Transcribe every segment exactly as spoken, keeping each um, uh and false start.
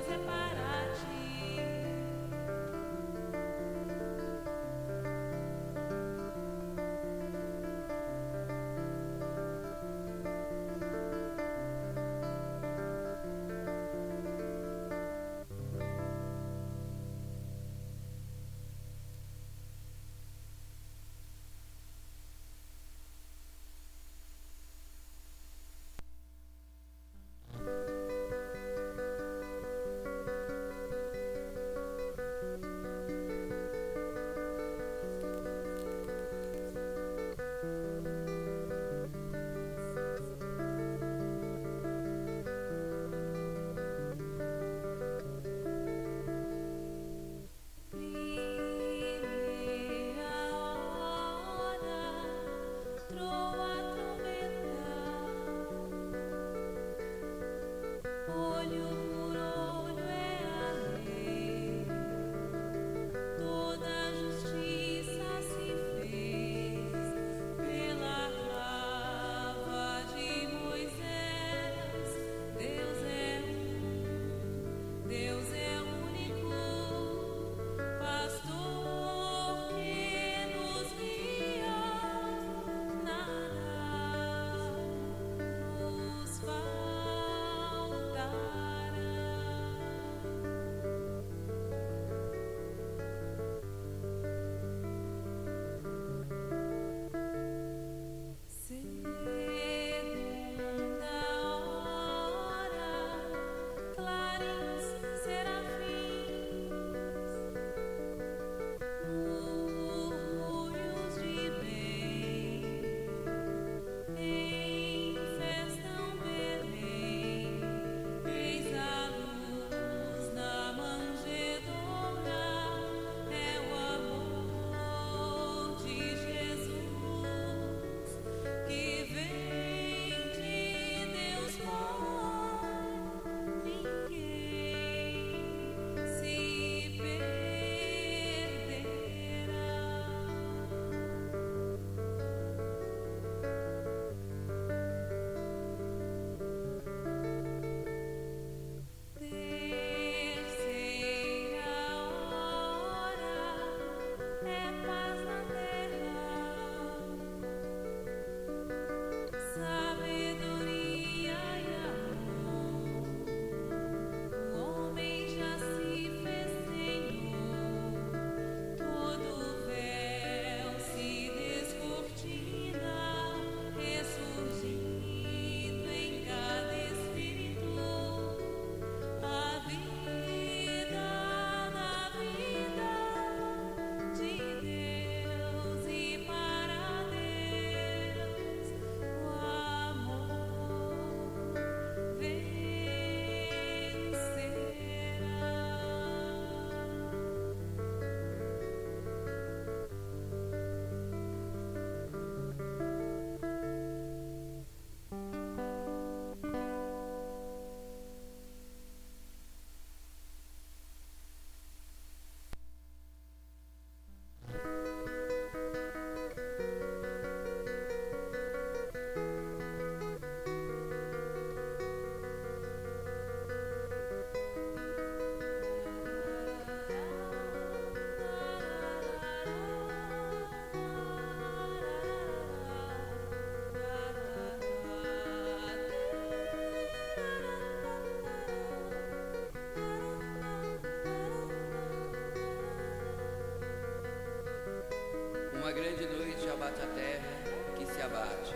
Uma grande noite abate a terra, que se abate.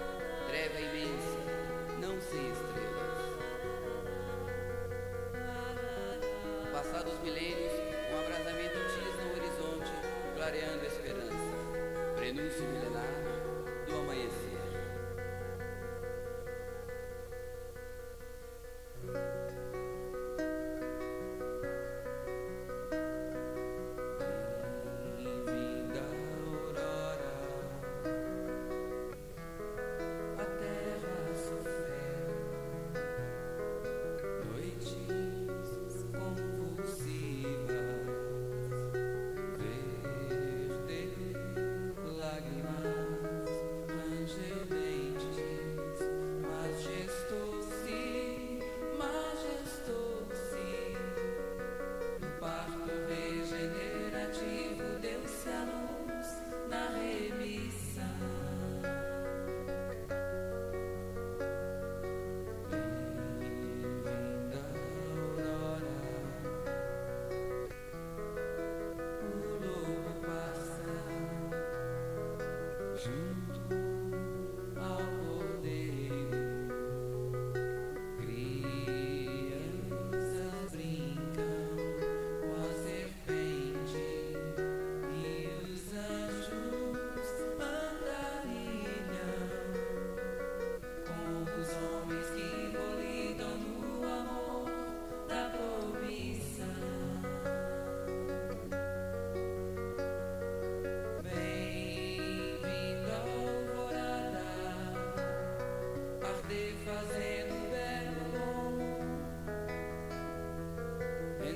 Treva imensa, não sem estrelas. Passados milênios, um abrasamento tisna o horizonte, clareando a esperança. Prenúncio milenar do amanhecer. Lágrimas, ranger.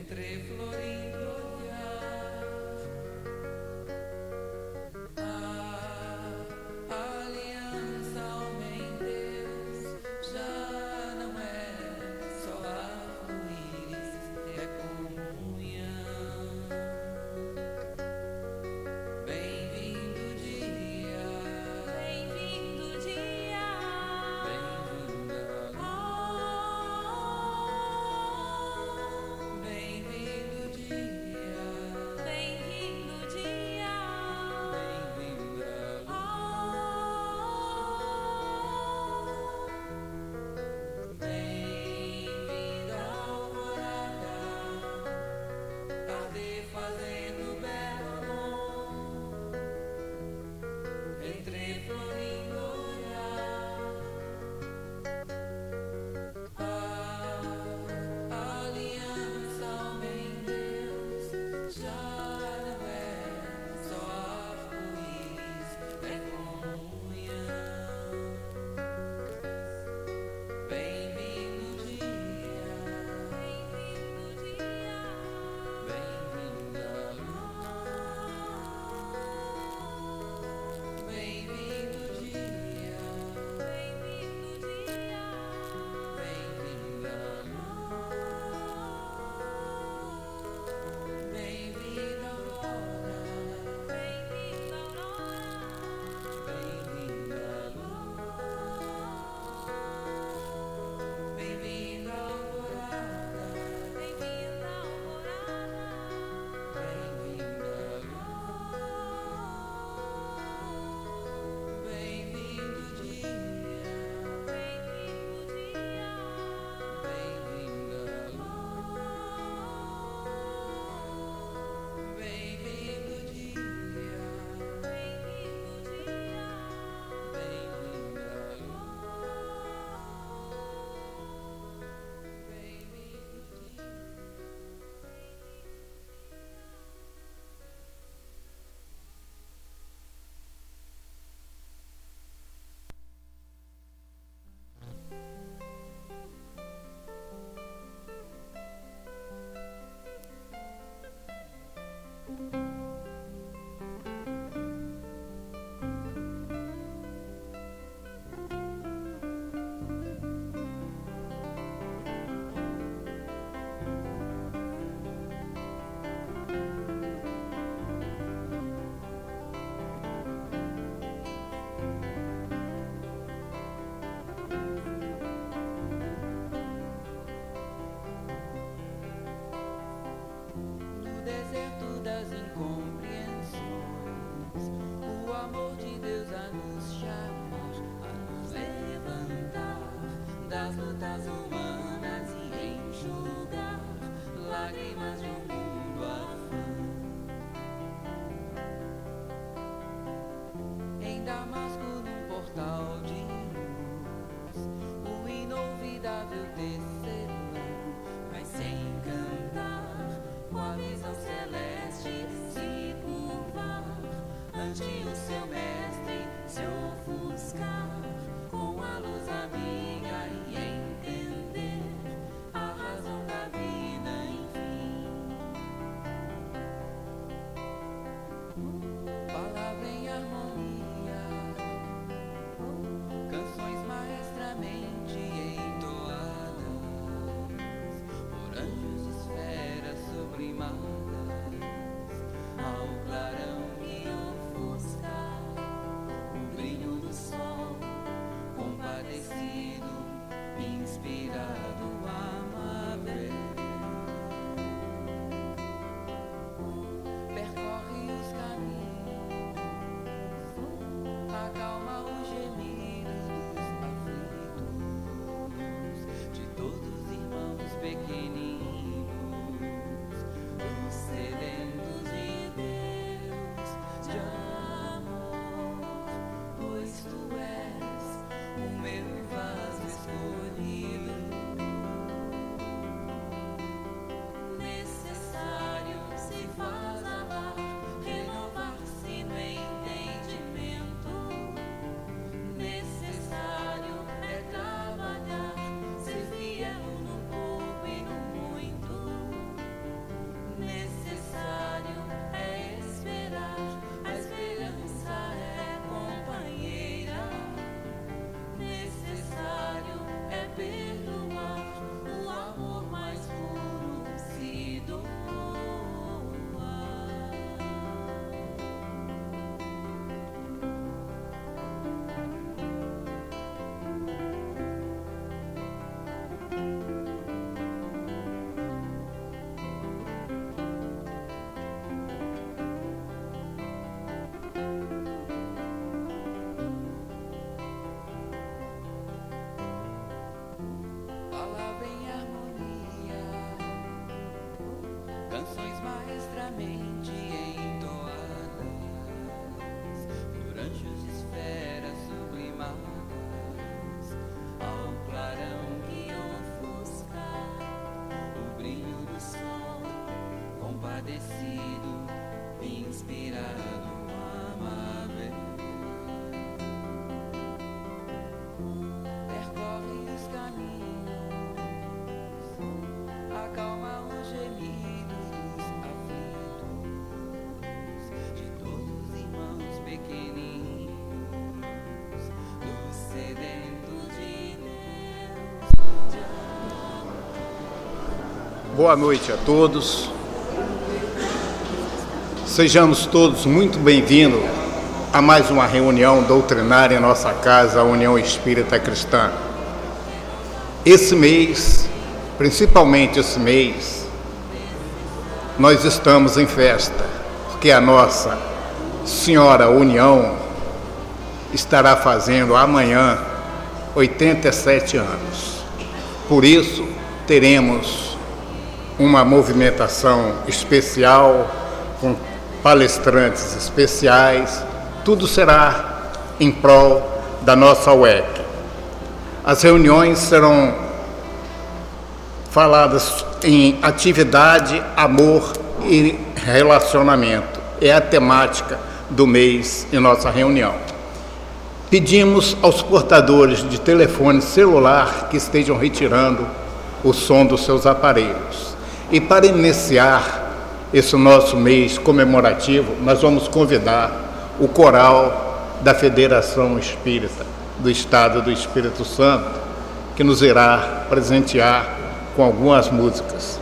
entre florindo olhar, a aliança, homem Deus, já não é só arco-íris, é comunhão. Bem-vindo dia, Bem-vindo dia, bem-vinda bem-vindo dia, bem-vindo dia, bem-vinda bem-vinda alvorada, tarde fazendo belo entre florindo olhar, a aliança, homem Deus, já não é só arco-íris, é comunhão. Bem-vindo dia, bem-vindo dia, bem-vinda bem-vindo dia, bem-vindo dia, bem-vinda bem-vinda aurora, bem-vinda aurora, bem-vinda bem-vinda alvorada, bem-vinda alvorada, bem-vinda bem-vindo dia, bem-vindo dia, bem-vinda bem-vindo dia, bem-vindo dia, bem-vinda No deserto das incompreensões, o amor de Deus a nos chamar, a nos levantar das lutas humanas e enxugar lágrimas de um mundo afã. Em Damasco, num portal de luz, o inolvidável tecelão vai se encantar com a visão celeste, se curvar ante o seu mestre, se ofuscar com a luz amiga e entender canções maestramente entoadas por anjos de esferas sublimadas ao clarão que ofusca o brilho do sol, compadecido, inspirado, amável. Percorre os caminhos, acalma os gemidos dos aflitos, de todos os irmãos pequeninos, dos sedentos de Deus. Boa noite a todos. Sejamos todos muito bem-vindos a mais uma reunião doutrinária em nossa casa, a União Espírita Cristã. Esse mês, principalmente esse mês, nós estamos em festa, porque a nossa Senhora União estará fazendo amanhã oitenta e sete anos. Por isso, teremos uma movimentação especial, com palestrantes especiais. Tudo será em prol da nossa U E C. As reuniões serão faladas em atividade, amor e relacionamento. É a temática do mês em nossa reunião. Pedimos aos portadores de telefone celular que estejam retirando o som dos seus aparelhos. E para iniciar esse nosso mês comemorativo, nós vamos convidar o coral da Federação Espírita do Estado do Espírito Santo, que nos irá presentear com algumas músicas.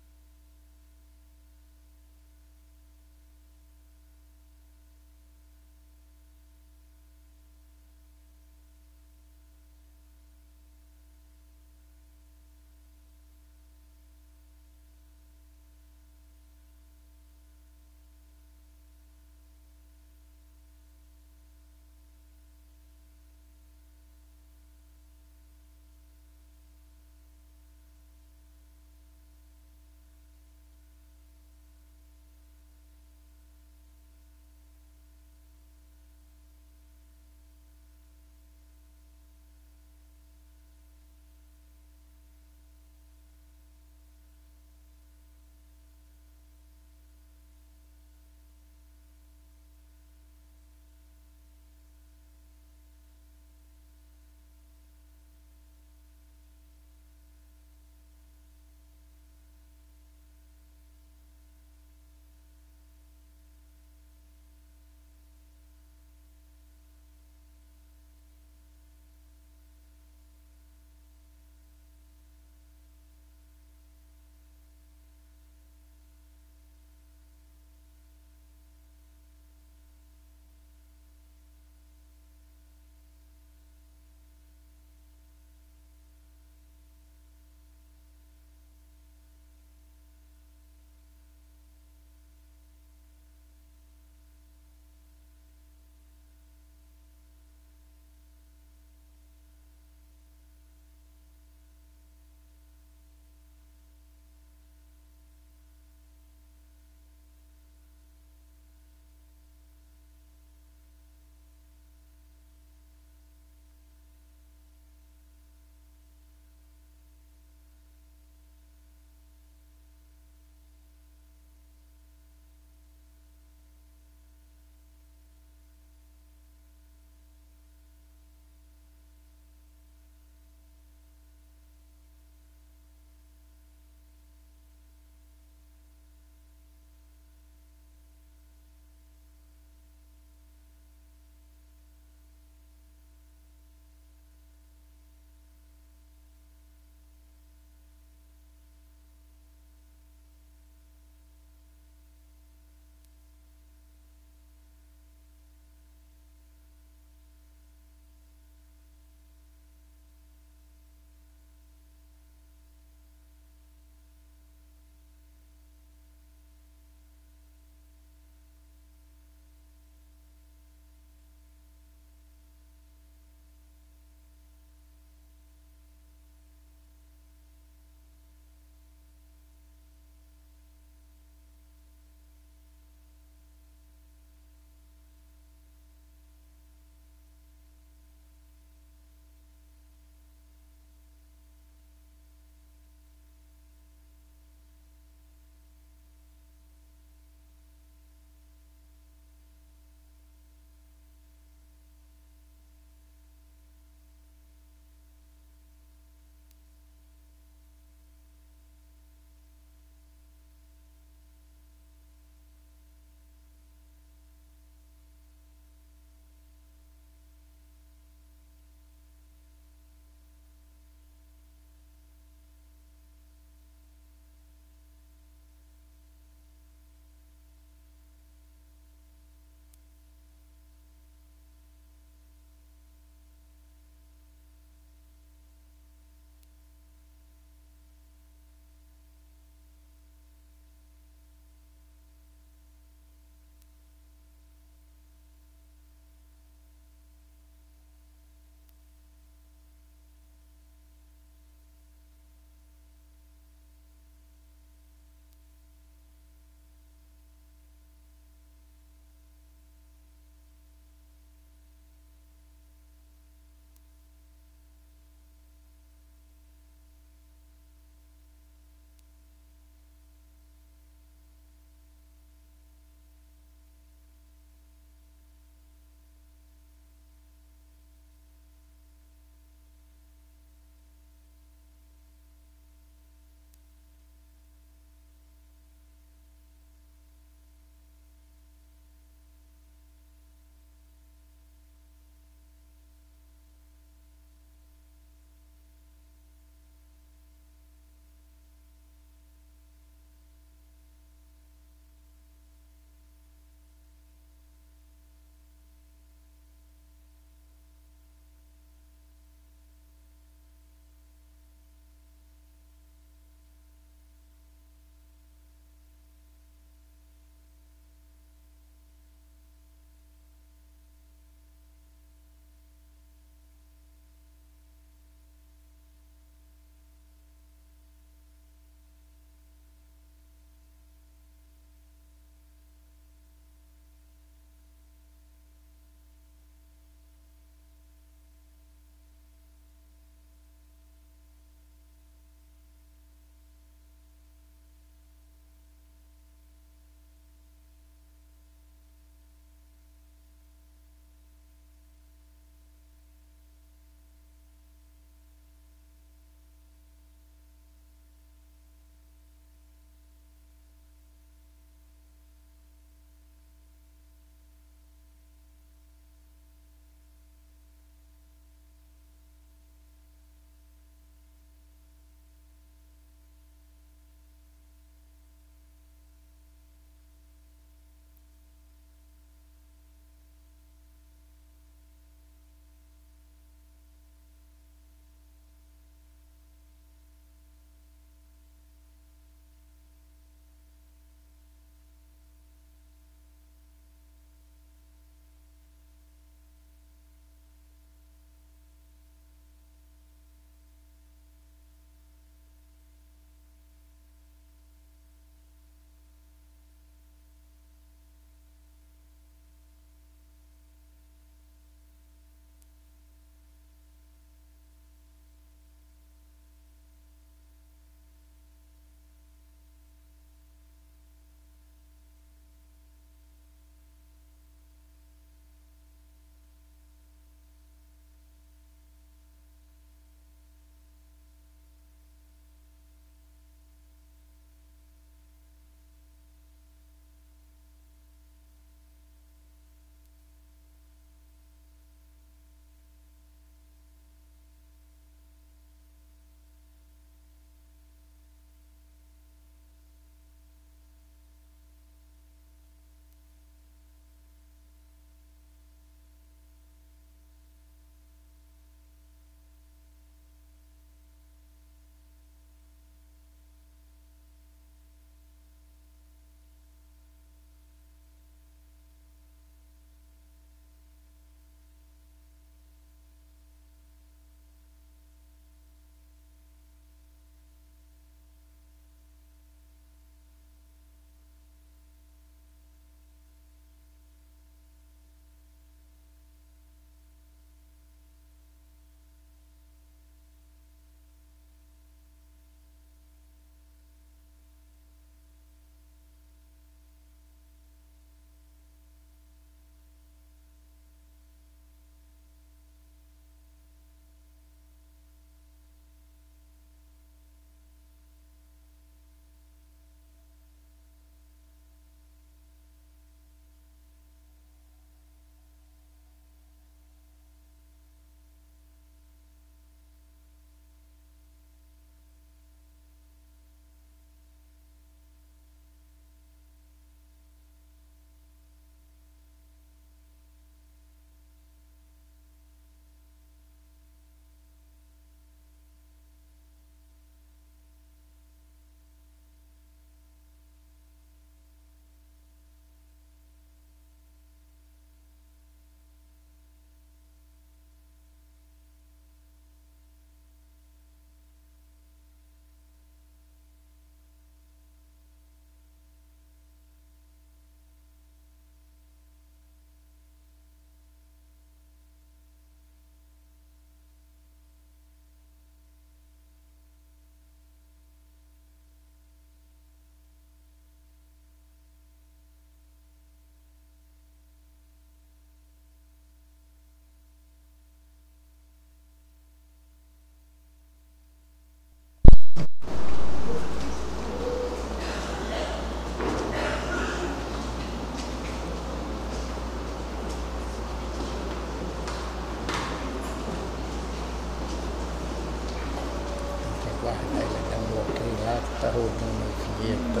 Dá um bloqueio lá que está rodando a vinheta.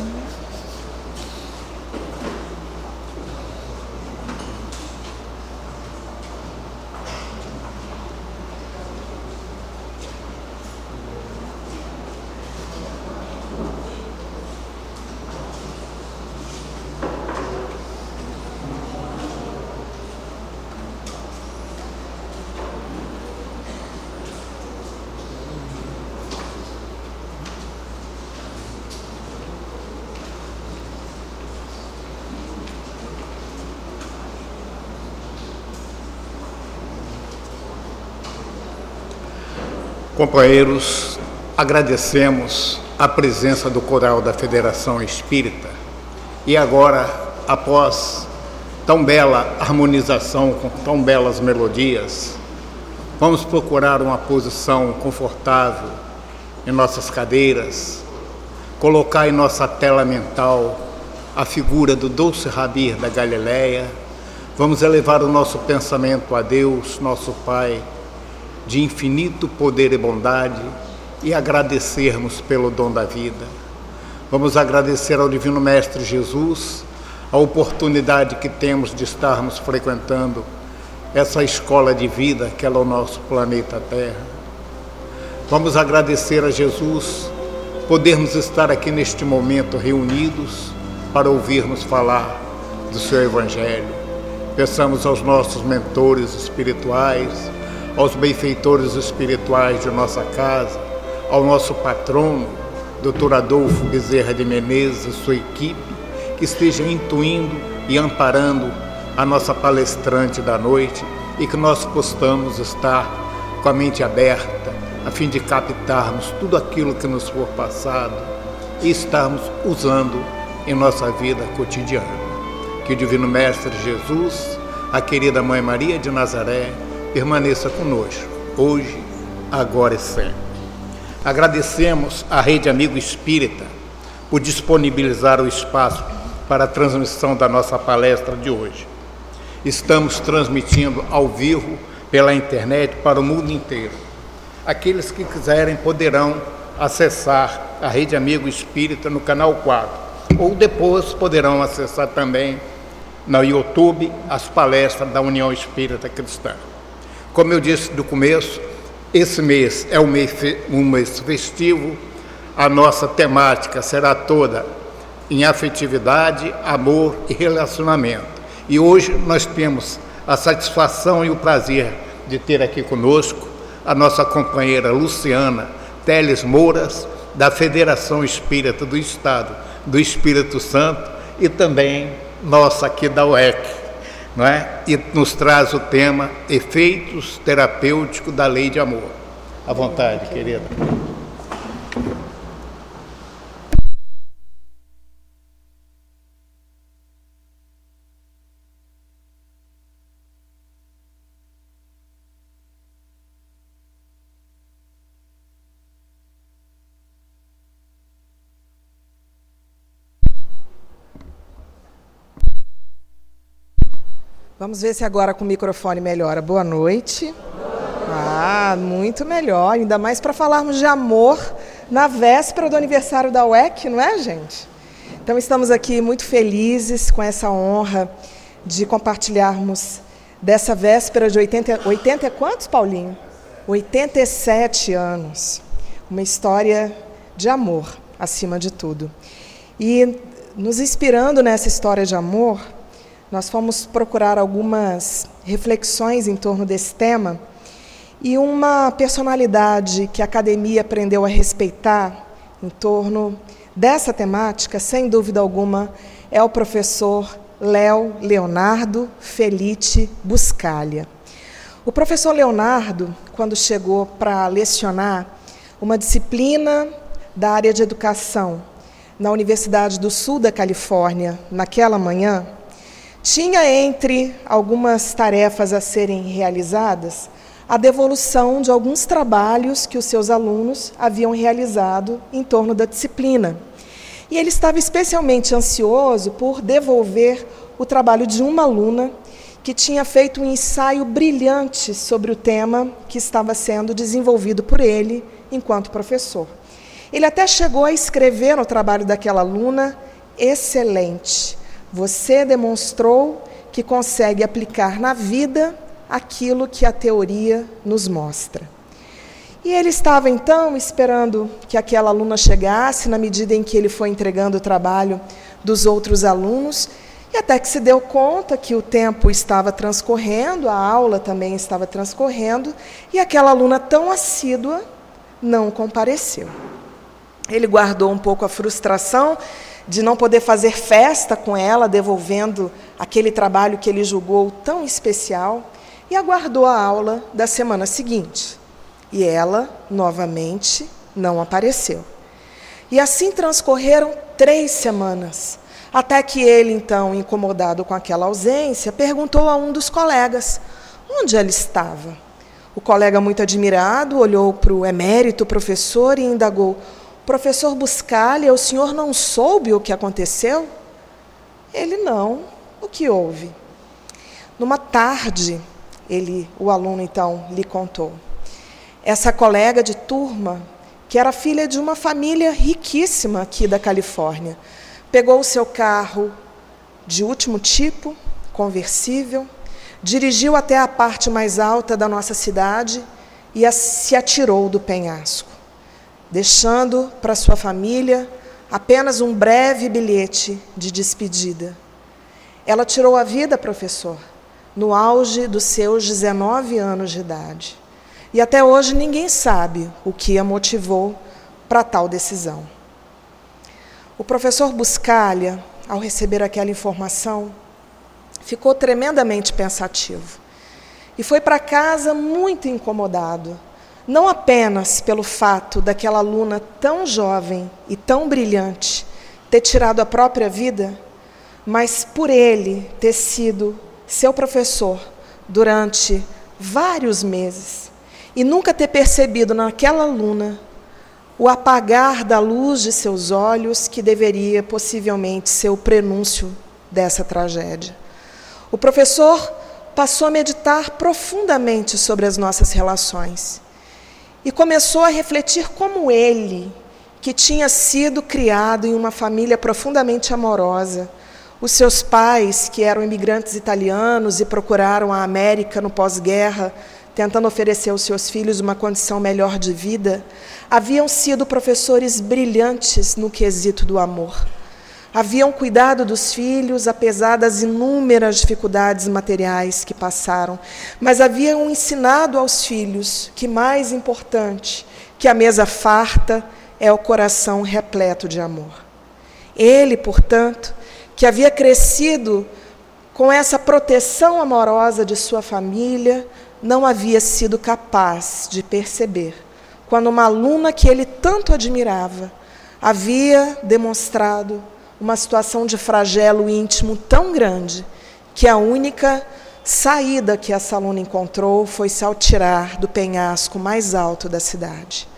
Companheiros, agradecemos a presença do coral da Federação Espírita e agora, após tão bela harmonização, com tão belas melodias, vamos procurar uma posição confortável em nossas cadeiras, colocar em nossa tela mental a figura do doce Rabi da Galileia, vamos elevar o nosso pensamento a Deus, nosso Pai, de infinito poder e bondade, e agradecermos pelo dom da vida. Vamos agradecer ao Divino Mestre Jesus a oportunidade que temos de estarmos frequentando essa escola de vida que é o nosso planeta Terra. Vamos agradecer a Jesus podermos estar aqui neste momento reunidos para ouvirmos falar do seu Evangelho. Peçamos aos nossos mentores espirituais, aos benfeitores espirituais de nossa casa, ao nosso patrono, doutor Adolfo Bezerra de Menezes e sua equipe, que esteja intuindo e amparando a nossa palestrante da noite e que nós possamos estar com a mente aberta, a fim de captarmos tudo aquilo que nos for passado e estarmos usando em nossa vida cotidiana. Que o Divino Mestre Jesus, a querida Mãe Maria de Nazaré, permaneça conosco, hoje, agora e sempre. Agradecemos à Rede Amigo Espírita por disponibilizar o espaço para a transmissão da nossa palestra de hoje. Estamos transmitindo ao vivo pela internet para o mundo inteiro. Aqueles que quiserem poderão acessar a Rede Amigo Espírita no canal quatro, ou depois poderão acessar também no YouTube as palestras da União Espírita Cristã. Como eu disse no começo, esse mês é um mês, um mês festivo, a nossa temática será toda em afetividade, amor e relacionamento. E hoje nós temos a satisfação e o prazer de ter aqui conosco a nossa companheira Luciana Teles Mouras, da Federação Espírita do Estado do Espírito Santo e também nossa aqui da U E C. Não é? E nos traz o tema Efeitos Terapêuticos da Lei de Amor. À vontade, querida. Vamos ver se agora com o microfone melhora. Boa noite. Ah, muito melhor, ainda mais para falarmos de amor na véspera do aniversário da U E C, não é, gente? Então estamos aqui muito felizes com essa honra de compartilharmos dessa véspera de oitenta, oitenta e quantos, Paulinho? oitenta e sete anos. Uma história de amor, acima de tudo. E nos inspirando nessa história de amor, nós fomos procurar algumas reflexões em torno desse tema e uma personalidade que a academia aprendeu a respeitar em torno dessa temática, sem dúvida alguma, é o professor Léo Leonardo Felice Buscaglia. O professor Leonardo, quando chegou para lecionar uma disciplina da área de educação na Universidade do Sul da Califórnia, naquela manhã, tinha entre algumas tarefas a serem realizadas a devolução de alguns trabalhos que os seus alunos haviam realizado em torno da disciplina. E ele estava especialmente ansioso por devolver o trabalho de uma aluna que tinha feito um ensaio brilhante sobre o tema que estava sendo desenvolvido por ele enquanto professor. Ele até chegou a escrever no trabalho daquela aluna: excelente, você demonstrou que consegue aplicar na vida aquilo que a teoria nos mostra. E ele estava, então, esperando que aquela aluna chegasse, na medida em que ele foi entregando o trabalho dos outros alunos, e até que se deu conta que o tempo estava transcorrendo, a aula também estava transcorrendo, e aquela aluna tão assídua não compareceu. Ele guardou um pouco a frustração de não poder fazer festa com ela, devolvendo aquele trabalho que ele julgou tão especial, e aguardou a aula da semana seguinte. E ela, novamente, não apareceu. E assim transcorreram três semanas, até que ele, então, incomodado com aquela ausência, perguntou a um dos colegas onde ela estava. O colega, muito admirado, olhou para o emérito professor e indagou: professor Buscaglia, o senhor não soube o que aconteceu? Ele: não. O que houve? Numa tarde, ele, o aluno, então, lhe contou. Essa colega de turma, que era filha de uma família riquíssima aqui da Califórnia, pegou o seu carro de último tipo, conversível, dirigiu até a parte mais alta da nossa cidade e a, se atirou do penhasco, deixando para sua família apenas um breve bilhete de despedida. Ela tirou a vida, professor, no auge dos seus dezenove anos de idade. E até hoje ninguém sabe o que a motivou para tal decisão. O professor Buscaglia, ao receber aquela informação, ficou tremendamente pensativo e foi para casa muito incomodado, não apenas pelo fato daquela aluna tão jovem e tão brilhante ter tirado a própria vida, mas por ele ter sido seu professor durante vários meses e nunca ter percebido naquela aluna o apagar da luz de seus olhos, que deveria possivelmente ser o prenúncio dessa tragédia. O professor passou a meditar profundamente sobre as nossas relações e começou a refletir como ele, que tinha sido criado em uma família profundamente amorosa, os seus pais, que eram imigrantes italianos e procuraram a América no pós-guerra, tentando oferecer aos seus filhos uma condição melhor de vida, haviam sido professores brilhantes no quesito do amor. Haviam cuidado dos filhos, apesar das inúmeras dificuldades materiais que passaram, mas haviam ensinado aos filhos que, mais importante que a mesa farta, é o coração repleto de amor. Ele, portanto, que havia crescido com essa proteção amorosa de sua família, não havia sido capaz de perceber quando uma aluna que ele tanto admirava havia demonstrado uma situação de flagelo íntimo tão grande que a única saída que essa aluna encontrou foi se atirar do penhasco mais alto da cidade.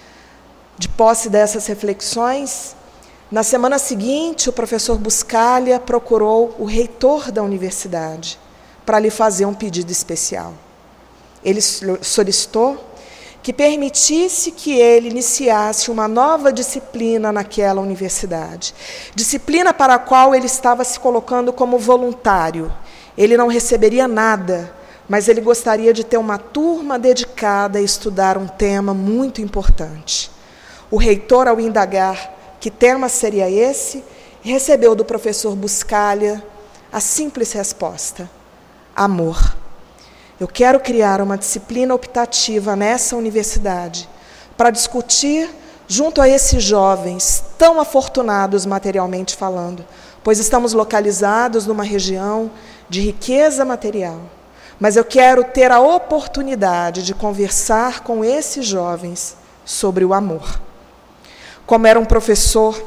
De posse dessas reflexões, na semana seguinte, o professor Buscaglia procurou o reitor da universidade para lhe fazer um pedido especial. Ele solicitou que permitisse que ele iniciasse uma nova disciplina naquela universidade. Disciplina para a qual ele estava se colocando como voluntário. Ele não receberia nada, mas ele gostaria de ter uma turma dedicada a estudar um tema muito importante. O reitor, ao indagar que tema seria esse, recebeu do professor Buscaglia a simples resposta: amor. Eu quero criar uma disciplina optativa nessa universidade para discutir junto a esses jovens tão afortunados materialmente falando, pois estamos localizados numa região de riqueza material. Mas eu quero ter a oportunidade de conversar com esses jovens sobre o amor. Como era um professor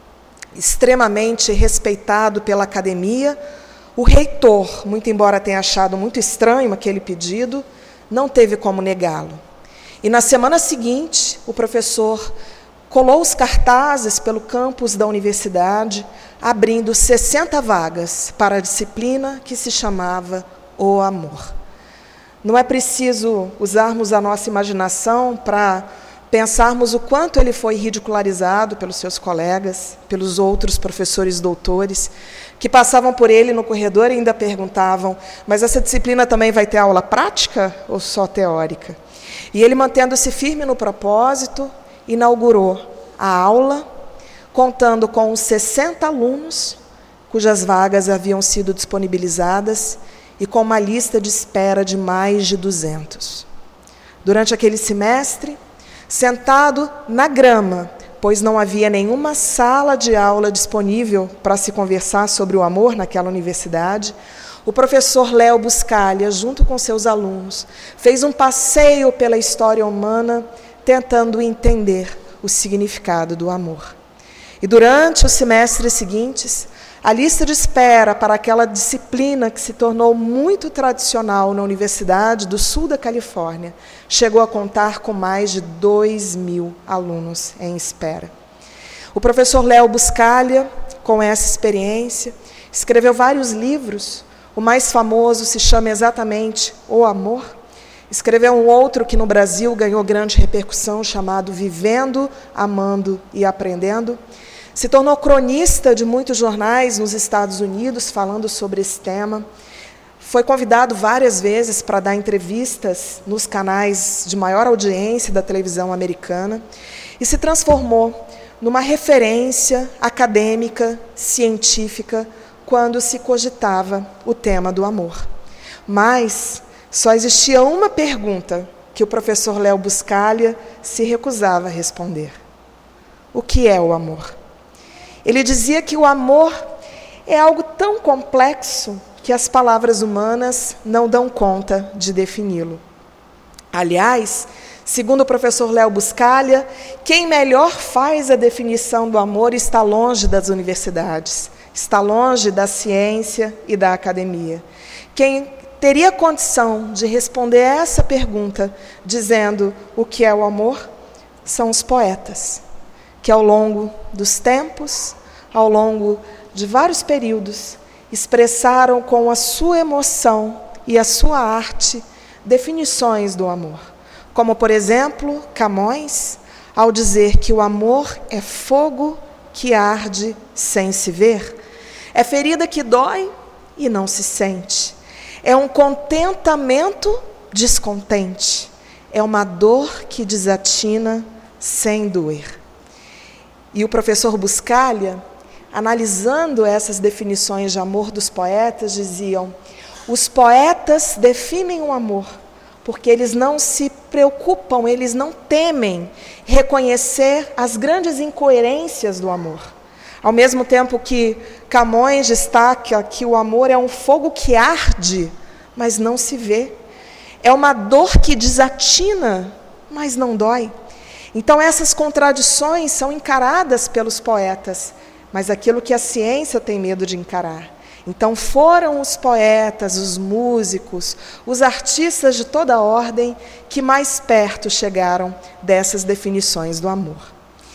extremamente respeitado pela academia, o reitor, muito embora tenha achado muito estranho aquele pedido, não teve como negá-lo. E na semana seguinte, o professor colou os cartazes pelo campus da universidade, abrindo sessenta vagas para a disciplina que se chamava O Amor. Não é preciso usarmos a nossa imaginação para pensarmos o quanto ele foi ridicularizado pelos seus colegas, pelos outros professores doutores, que passavam por ele no corredor e ainda perguntavam: mas essa disciplina também vai ter aula prática ou só teórica? E ele, mantendo-se firme no propósito, inaugurou a aula, contando com sessenta alunos, cujas vagas haviam sido disponibilizadas, e com uma lista de espera de mais de duzentos. Durante aquele semestre, sentado na grama, pois não havia nenhuma sala de aula disponível para se conversar sobre o amor naquela universidade, o professor Léo Buscaglia, junto com seus alunos, fez um passeio pela história humana, tentando entender o significado do amor. E durante os semestres seguintes, a lista de espera para aquela disciplina que se tornou muito tradicional na Universidade do Sul da Califórnia chegou a contar com mais de dois mil alunos em espera. O professor Léo Buscaglia, com essa experiência, escreveu vários livros. O mais famoso se chama exatamente O Amor. Escreveu um outro que no Brasil ganhou grande repercussão, chamado Vivendo, Amando e Aprendendo. Se tornou cronista de muitos jornais nos Estados Unidos, falando sobre esse tema. Foi convidado várias vezes para dar entrevistas nos canais de maior audiência da televisão americana e se transformou numa referência acadêmica, científica, quando se cogitava o tema do amor. Mas só existia uma pergunta que o professor Léo Buscaglia se recusava a responder: o que é o amor? Ele dizia que o amor é algo tão complexo que as palavras humanas não dão conta de defini-lo. Aliás, segundo o professor Léo Buscaglia, quem melhor faz a definição do amor está longe das universidades, está longe da ciência e da academia. Quem teria condição de responder essa pergunta dizendo o que é o amor são os poetas, que ao longo dos tempos, ao longo de vários períodos, expressaram com a sua emoção e a sua arte definições do amor. Como, por exemplo, Camões, ao dizer que o amor é fogo que arde sem se ver, é ferida que dói e não se sente, é um contentamento descontente, é uma dor que desatina sem doer. E o professor Buscaglia, analisando essas definições de amor dos poetas, diziam: os poetas definem o amor porque eles não se preocupam, eles não temem reconhecer as grandes incoerências do amor. Ao mesmo tempo que Camões destaca que o amor é um fogo que arde, mas não se vê. É uma dor que desatina, mas não dói. Então essas contradições são encaradas pelos poetas, mas aquilo que a ciência tem medo de encarar. Então foram os poetas, os músicos, os artistas de toda a ordem que mais perto chegaram dessas definições do amor.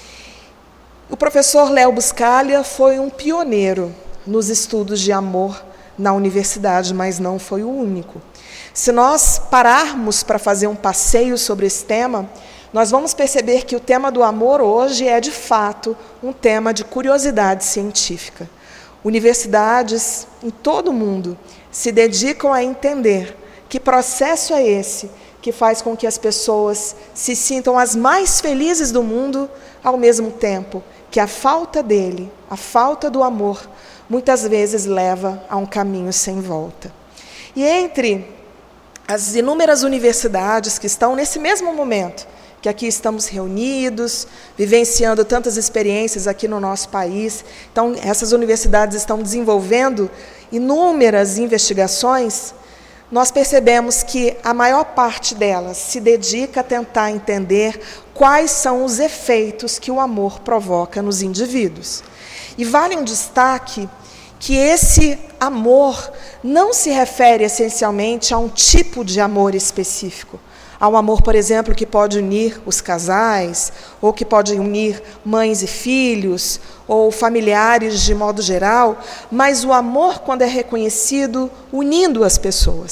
O professor Léo Buscaglia foi um pioneiro nos estudos de amor na universidade, mas não foi o único. Se nós pararmos para fazer um passeio sobre esse tema, nós vamos perceber que o tema do amor hoje é, de fato, um tema de curiosidade científica. Universidades em todo o mundo se dedicam a entender que processo é esse que faz com que as pessoas se sintam as mais felizes do mundo, ao mesmo tempo que a falta dele, a falta do amor, muitas vezes leva a um caminho sem volta. E entre as inúmeras universidades que estão nesse mesmo momento, que aqui estamos reunidos, vivenciando tantas experiências aqui no nosso país. Então, essas universidades estão desenvolvendo inúmeras investigações. Nós percebemos que a maior parte delas se dedica a tentar entender quais são os efeitos que o amor provoca nos indivíduos. E vale um destaque que esse amor não se refere essencialmente a um tipo de amor específico. Há um amor, por exemplo, que pode unir os casais, ou que pode unir mães e filhos, ou familiares de modo geral, mas o amor, quando é reconhecido, unindo as pessoas.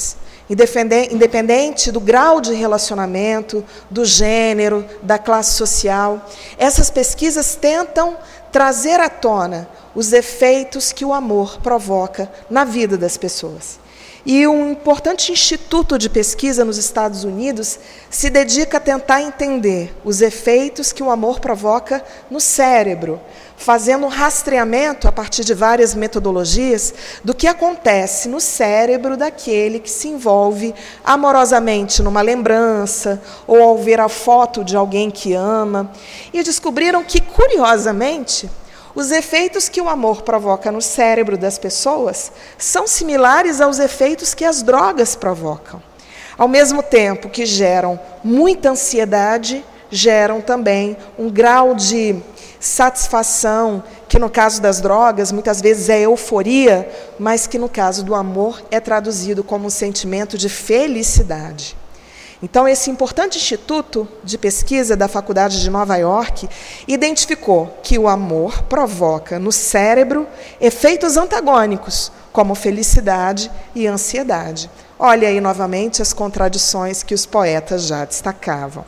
independente do grau de relacionamento, do gênero, da classe social. Essas pesquisas tentam trazer à tona os efeitos que o amor provoca na vida das pessoas. E um importante instituto de pesquisa nos Estados Unidos se dedica a tentar entender os efeitos que o amor provoca no cérebro, fazendo um rastreamento, a partir de várias metodologias, do que acontece no cérebro daquele que se envolve amorosamente numa lembrança ou ao ver a foto de alguém que ama. E descobriram que, curiosamente, os efeitos que o amor provoca no cérebro das pessoas são similares aos efeitos que as drogas provocam. Ao mesmo tempo que geram muita ansiedade, geram também um grau de satisfação, que no caso das drogas muitas vezes é euforia, mas que no caso do amor é traduzido como um sentimento de felicidade. Então, esse importante instituto de pesquisa da Faculdade de Nova York identificou que o amor provoca no cérebro efeitos antagônicos, como felicidade e ansiedade. Olha aí novamente as contradições que os poetas já destacavam.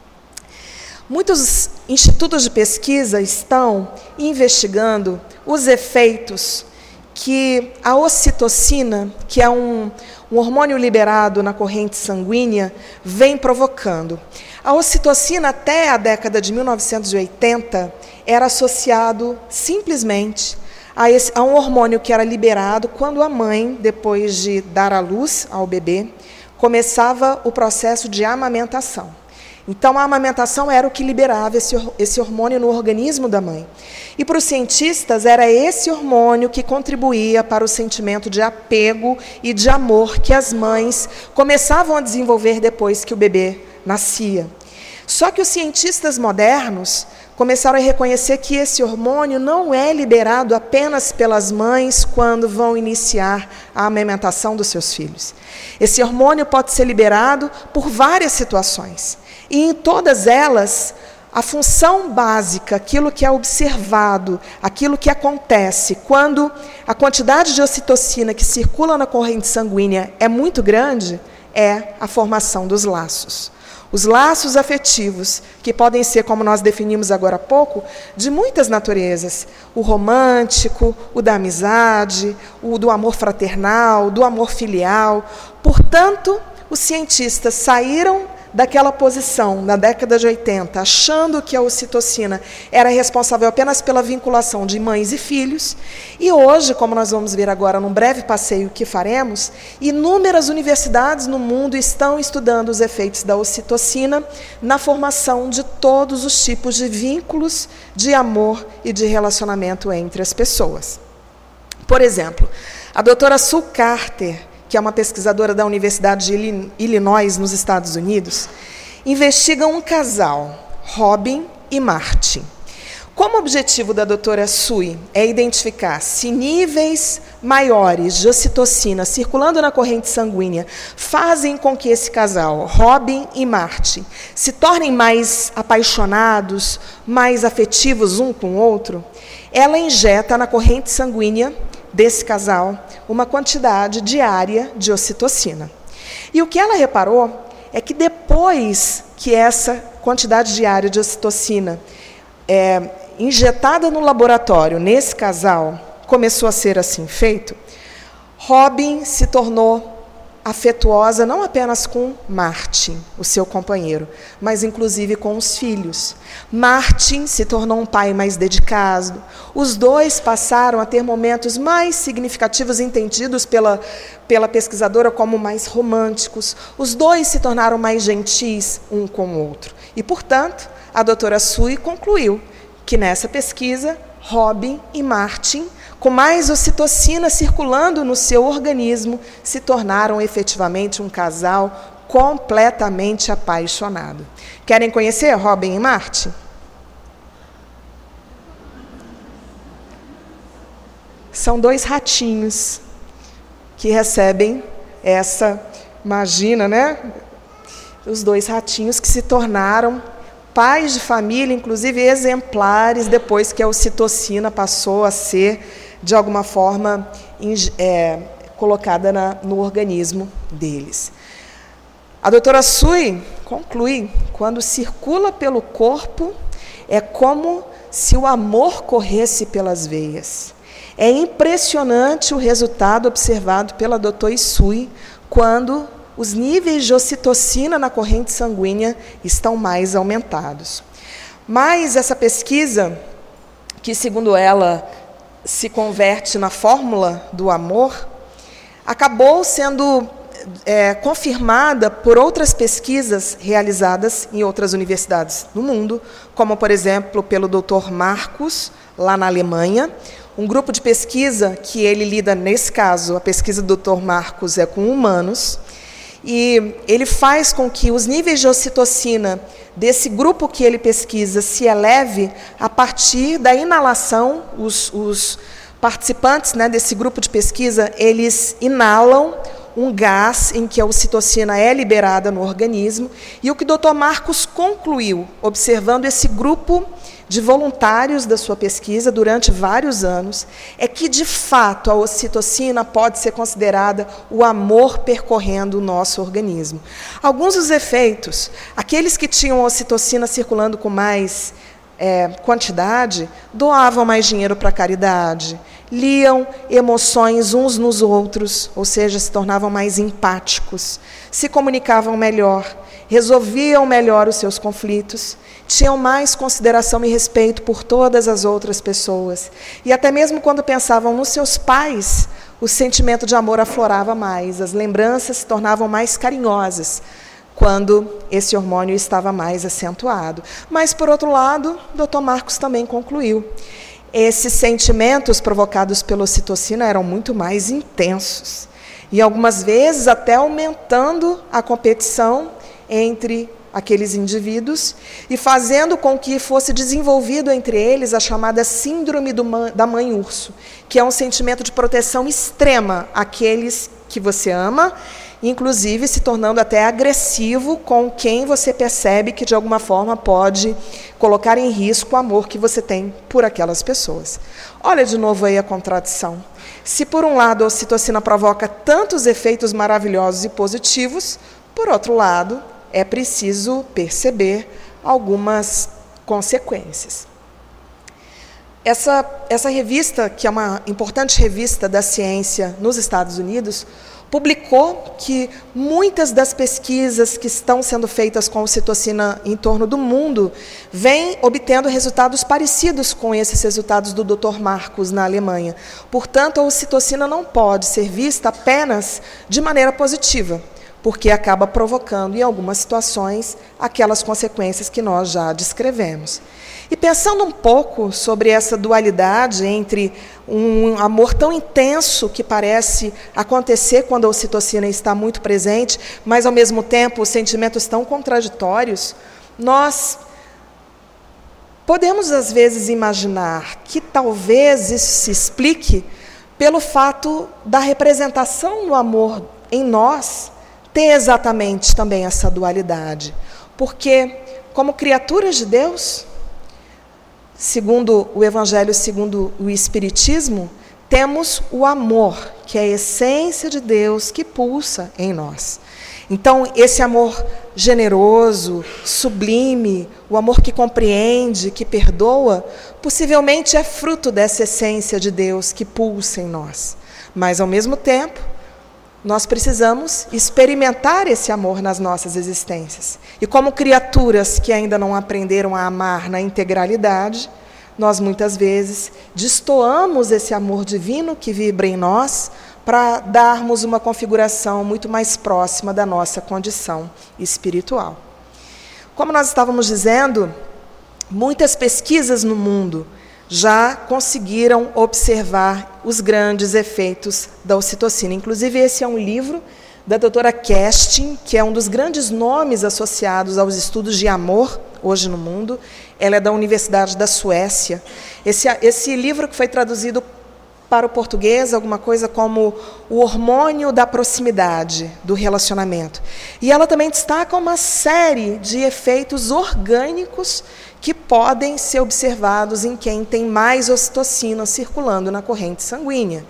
Muitos institutos de pesquisa estão investigando os efeitos que a ocitocina, que é um, um hormônio liberado na corrente sanguínea, vem provocando. A ocitocina, até a década de mil novecentos e oitenta, era associado simplesmente a, esse, a um hormônio que era liberado quando a mãe, depois de dar à luz ao bebê, começava o processo de amamentação. Então, a amamentação era o que liberava esse, esse hormônio no organismo da mãe. E para os cientistas, era esse hormônio que contribuía para o sentimento de apego e de amor que as mães começavam a desenvolver depois que o bebê nascia. Só que os cientistas modernos começaram a reconhecer que esse hormônio não é liberado apenas pelas mães quando vão iniciar a amamentação dos seus filhos. Esse hormônio pode ser liberado por várias situações. E em todas elas, a função básica, aquilo que é observado, aquilo que acontece quando a quantidade de ocitocina que circula na corrente sanguínea é muito grande, é a formação dos laços. Os laços afetivos, que podem ser, como nós definimos agora há pouco, de muitas naturezas. O romântico, o da amizade, o do amor fraternal, do amor filial. Portanto, os cientistas saíram daquela posição, na década de oitenta, achando que a ocitocina era responsável apenas pela vinculação de mães e filhos, e hoje, como nós vamos ver agora num breve passeio que faremos, inúmeras universidades no mundo estão estudando os efeitos da ocitocina na formação de todos os tipos de vínculos de amor e de relacionamento entre as pessoas. Por exemplo, a doutora Sue Carter, que é uma pesquisadora da Universidade de Illinois, nos Estados Unidos, investiga um casal, Robin e Martin. Como o objetivo da doutora Sue é identificar se níveis maiores de ocitocina circulando na corrente sanguínea fazem com que esse casal, Robin e Martin, se tornem mais apaixonados, mais afetivos um com o outro, ela injeta na corrente sanguínea desse casal uma quantidade diária de ocitocina. E o que ela reparou é que depois que essa quantidade diária de ocitocina é injetada no laboratório nesse casal começou a ser assim feito, Robin se tornou afetuosa não apenas com Martin, o seu companheiro, mas inclusive com os filhos. Martin se tornou um pai mais dedicado. Os dois passaram a ter momentos mais significativos, entendidos pela, pela pesquisadora como mais românticos. Os dois se tornaram mais gentis um com o outro. E, portanto, a doutora Sue concluiu que nessa pesquisa, Robin e Martin, com mais ocitocina circulando no seu organismo, se tornaram efetivamente um casal completamente apaixonado. Querem conhecer Robin e Martin? São dois ratinhos que recebem essa, imagina, né? Os dois ratinhos que se tornaram pais de família, inclusive exemplares, depois que a ocitocina passou a ser, de alguma forma, é, colocada na, no organismo deles. A doutora Sui conclui: quando circula pelo corpo, é como se o amor corresse pelas veias. É impressionante o resultado observado pela doutora Sui quando os níveis de ocitocina na corrente sanguínea estão mais aumentados. Mas essa pesquisa, que segundo ela se converte na fórmula do amor, acabou sendo é, confirmada por outras pesquisas realizadas em outras universidades no mundo, como, por exemplo, pelo doutor Marcus, lá na Alemanha. Um grupo de pesquisa que ele lida, nesse caso, a pesquisa do doutor Marcus é com humanos, e ele faz com que os níveis de ocitocina desse grupo que ele pesquisa se eleve a partir da inalação. Os, os participantes, né, desse grupo de pesquisa, eles inalam um gás em que a ocitocina é liberada no organismo, e o que o doutor Marcus concluiu, observando esse grupo de voluntários da sua pesquisa durante vários anos, é que, de fato, a ocitocina pode ser considerada o amor percorrendo o nosso organismo. Alguns dos efeitos, aqueles que tinham a ocitocina circulando com mais é, quantidade, doavam mais dinheiro para a caridade, liam emoções uns nos outros, ou seja, se tornavam mais empáticos, se comunicavam melhor, resolviam melhor os seus conflitos, tinham mais consideração e respeito por todas as outras pessoas. E até mesmo quando pensavam nos seus pais, o sentimento de amor aflorava mais, as lembranças se tornavam mais carinhosas, quando esse hormônio estava mais acentuado. Mas, por outro lado, o doutor Marcus também concluiu: esses sentimentos provocados pela ocitocina eram muito mais intensos, e algumas vezes até aumentando a competição entre aqueles indivíduos e fazendo com que fosse desenvolvido entre eles a chamada síndrome do man, da mãe urso, que é um sentimento de proteção extrema àqueles que você ama, inclusive se tornando até agressivo com quem você percebe que de alguma forma pode colocar em risco o amor que você tem por aquelas pessoas. Olha de novo aí a contradição. Se por um lado a ocitocina provoca tantos efeitos maravilhosos e positivos, por outro lado, é preciso perceber algumas consequências. Essa, essa revista, que é uma importante revista da ciência nos Estados Unidos, publicou que muitas das pesquisas que estão sendo feitas com ocitocina em torno do mundo vêm obtendo resultados parecidos com esses resultados do doutor Marcus na Alemanha. Portanto, a ocitocina não pode ser vista apenas de maneira positiva, porque acaba provocando, em algumas situações, aquelas consequências que nós já descrevemos. E pensando um pouco sobre essa dualidade entre um amor tão intenso que parece acontecer quando a ocitocina está muito presente, mas, ao mesmo tempo, os sentimentos tão contraditórios, nós podemos, às vezes, imaginar que talvez isso se explique pelo fato da representação do amor em nós ter exatamente também essa dualidade. Porque, como criaturas de Deus, segundo o Evangelho, segundo o Espiritismo, temos o amor, que é a essência de Deus que pulsa em nós. Então, esse amor generoso, sublime, o amor que compreende, que perdoa, possivelmente é fruto dessa essência de Deus que pulsa em nós. Mas, ao mesmo tempo, nós precisamos experimentar esse amor nas nossas existências. E como criaturas que ainda não aprenderam a amar na integralidade, nós muitas vezes destoamos esse amor divino que vibra em nós para darmos uma configuração muito mais próxima da nossa condição espiritual. Como nós estávamos dizendo, muitas pesquisas no mundo já conseguiram observar os grandes efeitos da ocitocina. Inclusive, esse é um livro da doutora Kerstin, que é um dos grandes nomes associados aos estudos de amor hoje no mundo. Ela é da Universidade da Suécia. Esse, esse livro que foi traduzido para o português, alguma coisa como o hormônio da proximidade, do relacionamento. E ela também destaca uma série de efeitos orgânicos que podem ser observados em quem tem mais ocitocina circulando na corrente sanguínea.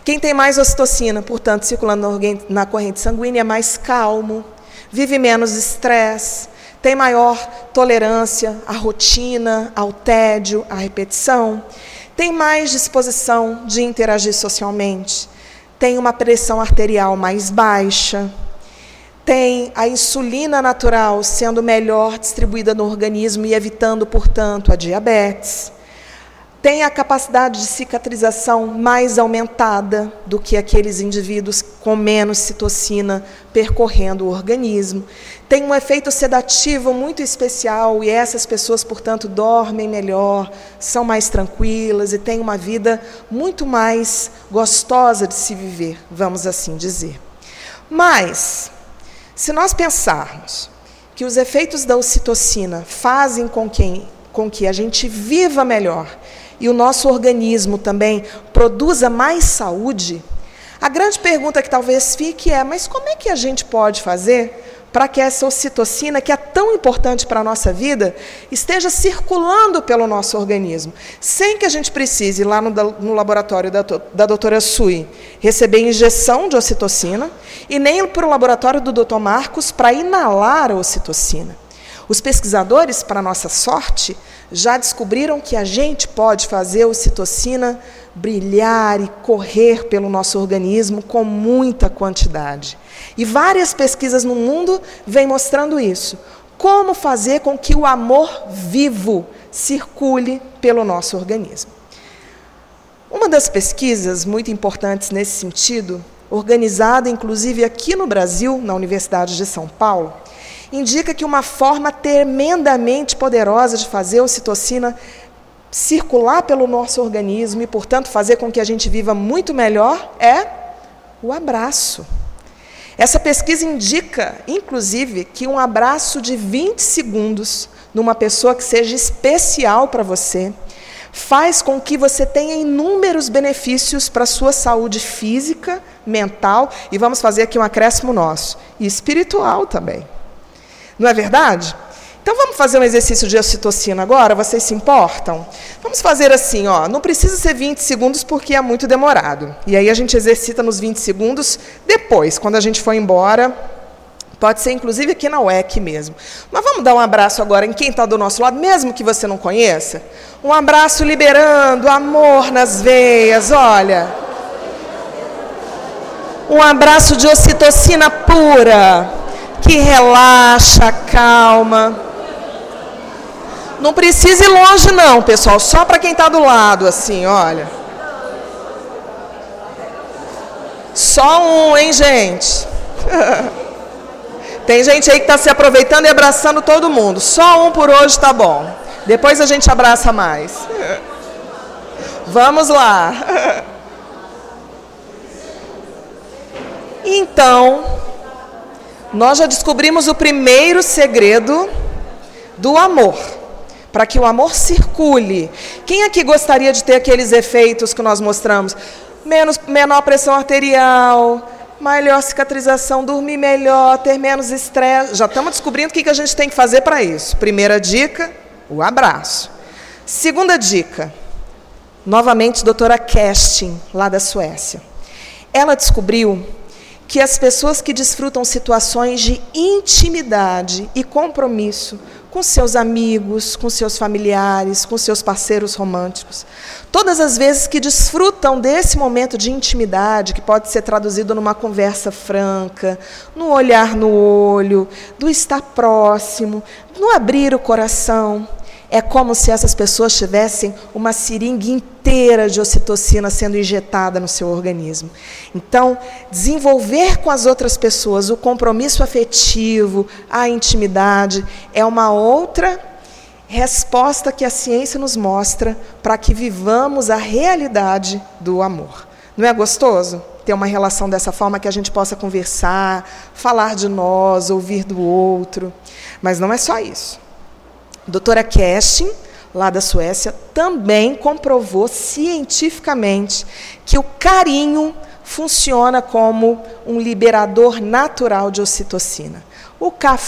Quem tem mais ocitocina, portanto, circulando na corrente sanguínea, é mais calmo, vive menos estresse, tem maior tolerância à rotina, ao tédio, à repetição, tem mais disposição de interagir socialmente, tem uma pressão arterial mais baixa, tem a insulina natural sendo melhor distribuída no organismo e evitando, portanto, a diabetes. Tem a capacidade de cicatrização mais aumentada do que aqueles indivíduos com menos citocina percorrendo o organismo. Tem um efeito sedativo muito especial e essas pessoas, portanto, dormem melhor, são mais tranquilas e têm uma vida muito mais gostosa de se viver, vamos assim dizer. Mas, se nós pensarmos que os efeitos da ocitocina fazem com que, com que a gente viva melhor e o nosso organismo também produza mais saúde, a grande pergunta que talvez fique é, mas como é que a gente pode fazer para que essa ocitocina, que é tão importante para a nossa vida, esteja circulando pelo nosso organismo, sem que a gente precise, ir lá no, no laboratório da, da doutora Sui, receber injeção de ocitocina, e nem para o laboratório do doutor Marcos para inalar a ocitocina. Os pesquisadores, para nossa sorte, já descobriram que a gente pode fazer a ocitocina brilhar e correr pelo nosso organismo com muita quantidade. E várias pesquisas no mundo vêm mostrando isso. Como fazer com que o amor vivo circule pelo nosso organismo. Uma das pesquisas muito importantes nesse sentido, organizada inclusive aqui no Brasil, na Universidade de São Paulo, indica que uma forma tremendamente poderosa de fazer a ocitocina circular pelo nosso organismo e, portanto, fazer com que a gente viva muito melhor é o abraço. Essa pesquisa indica, inclusive, que um abraço de vinte segundos numa pessoa que seja especial para você faz com que você tenha inúmeros benefícios para a sua saúde física, mental, e vamos fazer aqui um acréscimo nosso, e espiritual também. Não é verdade? Então vamos fazer um exercício de ocitocina agora, vocês se importam? Vamos fazer assim, ó, não precisa ser vinte segundos porque é muito demorado. E aí a gente exercita nos vinte segundos depois, quando a gente for embora, pode ser inclusive aqui na U E C mesmo. Mas vamos dar um abraço agora em quem está do nosso lado, mesmo que você não conheça. Um abraço liberando amor nas veias, olha. Um abraço de ocitocina pura, que relaxa, calma. Não precisa ir longe não, pessoal, só para quem está do lado, assim, olha. Só um, hein, gente? Tem gente aí que está se aproveitando e abraçando todo mundo. Só um por hoje tá bom. Depois a gente abraça mais. Vamos lá. Então, nós já descobrimos o primeiro segredo do amor, para que o amor circule. Quem aqui gostaria de ter aqueles efeitos que nós mostramos? Menos, menor pressão arterial, melhor cicatrização, dormir melhor, ter menos estresse. Já estamos descobrindo o que a gente tem que fazer para isso. Primeira dica, o abraço. Segunda dica, novamente, doutora Kerstin, lá da Suécia. Ela descobriu que as pessoas que desfrutam situações de intimidade e compromisso com seus amigos, com seus familiares, com seus parceiros românticos, todas as vezes que desfrutam desse momento de intimidade, que pode ser traduzido numa conversa franca, no olhar no olho, do estar próximo, no abrir o coração, é como se essas pessoas tivessem uma seringa inteira de ocitocina sendo injetada no seu organismo. Então, desenvolver com as outras pessoas o compromisso afetivo, a intimidade, é uma outra resposta que a ciência nos mostra para que vivamos a realidade do amor. Não é gostoso ter uma relação dessa forma, que a gente possa conversar, falar de nós, ouvir do outro? Mas não é só isso. Doutora Kerstin, lá da Suécia, também comprovou cientificamente que o carinho funciona como um liberador natural de ocitocina. o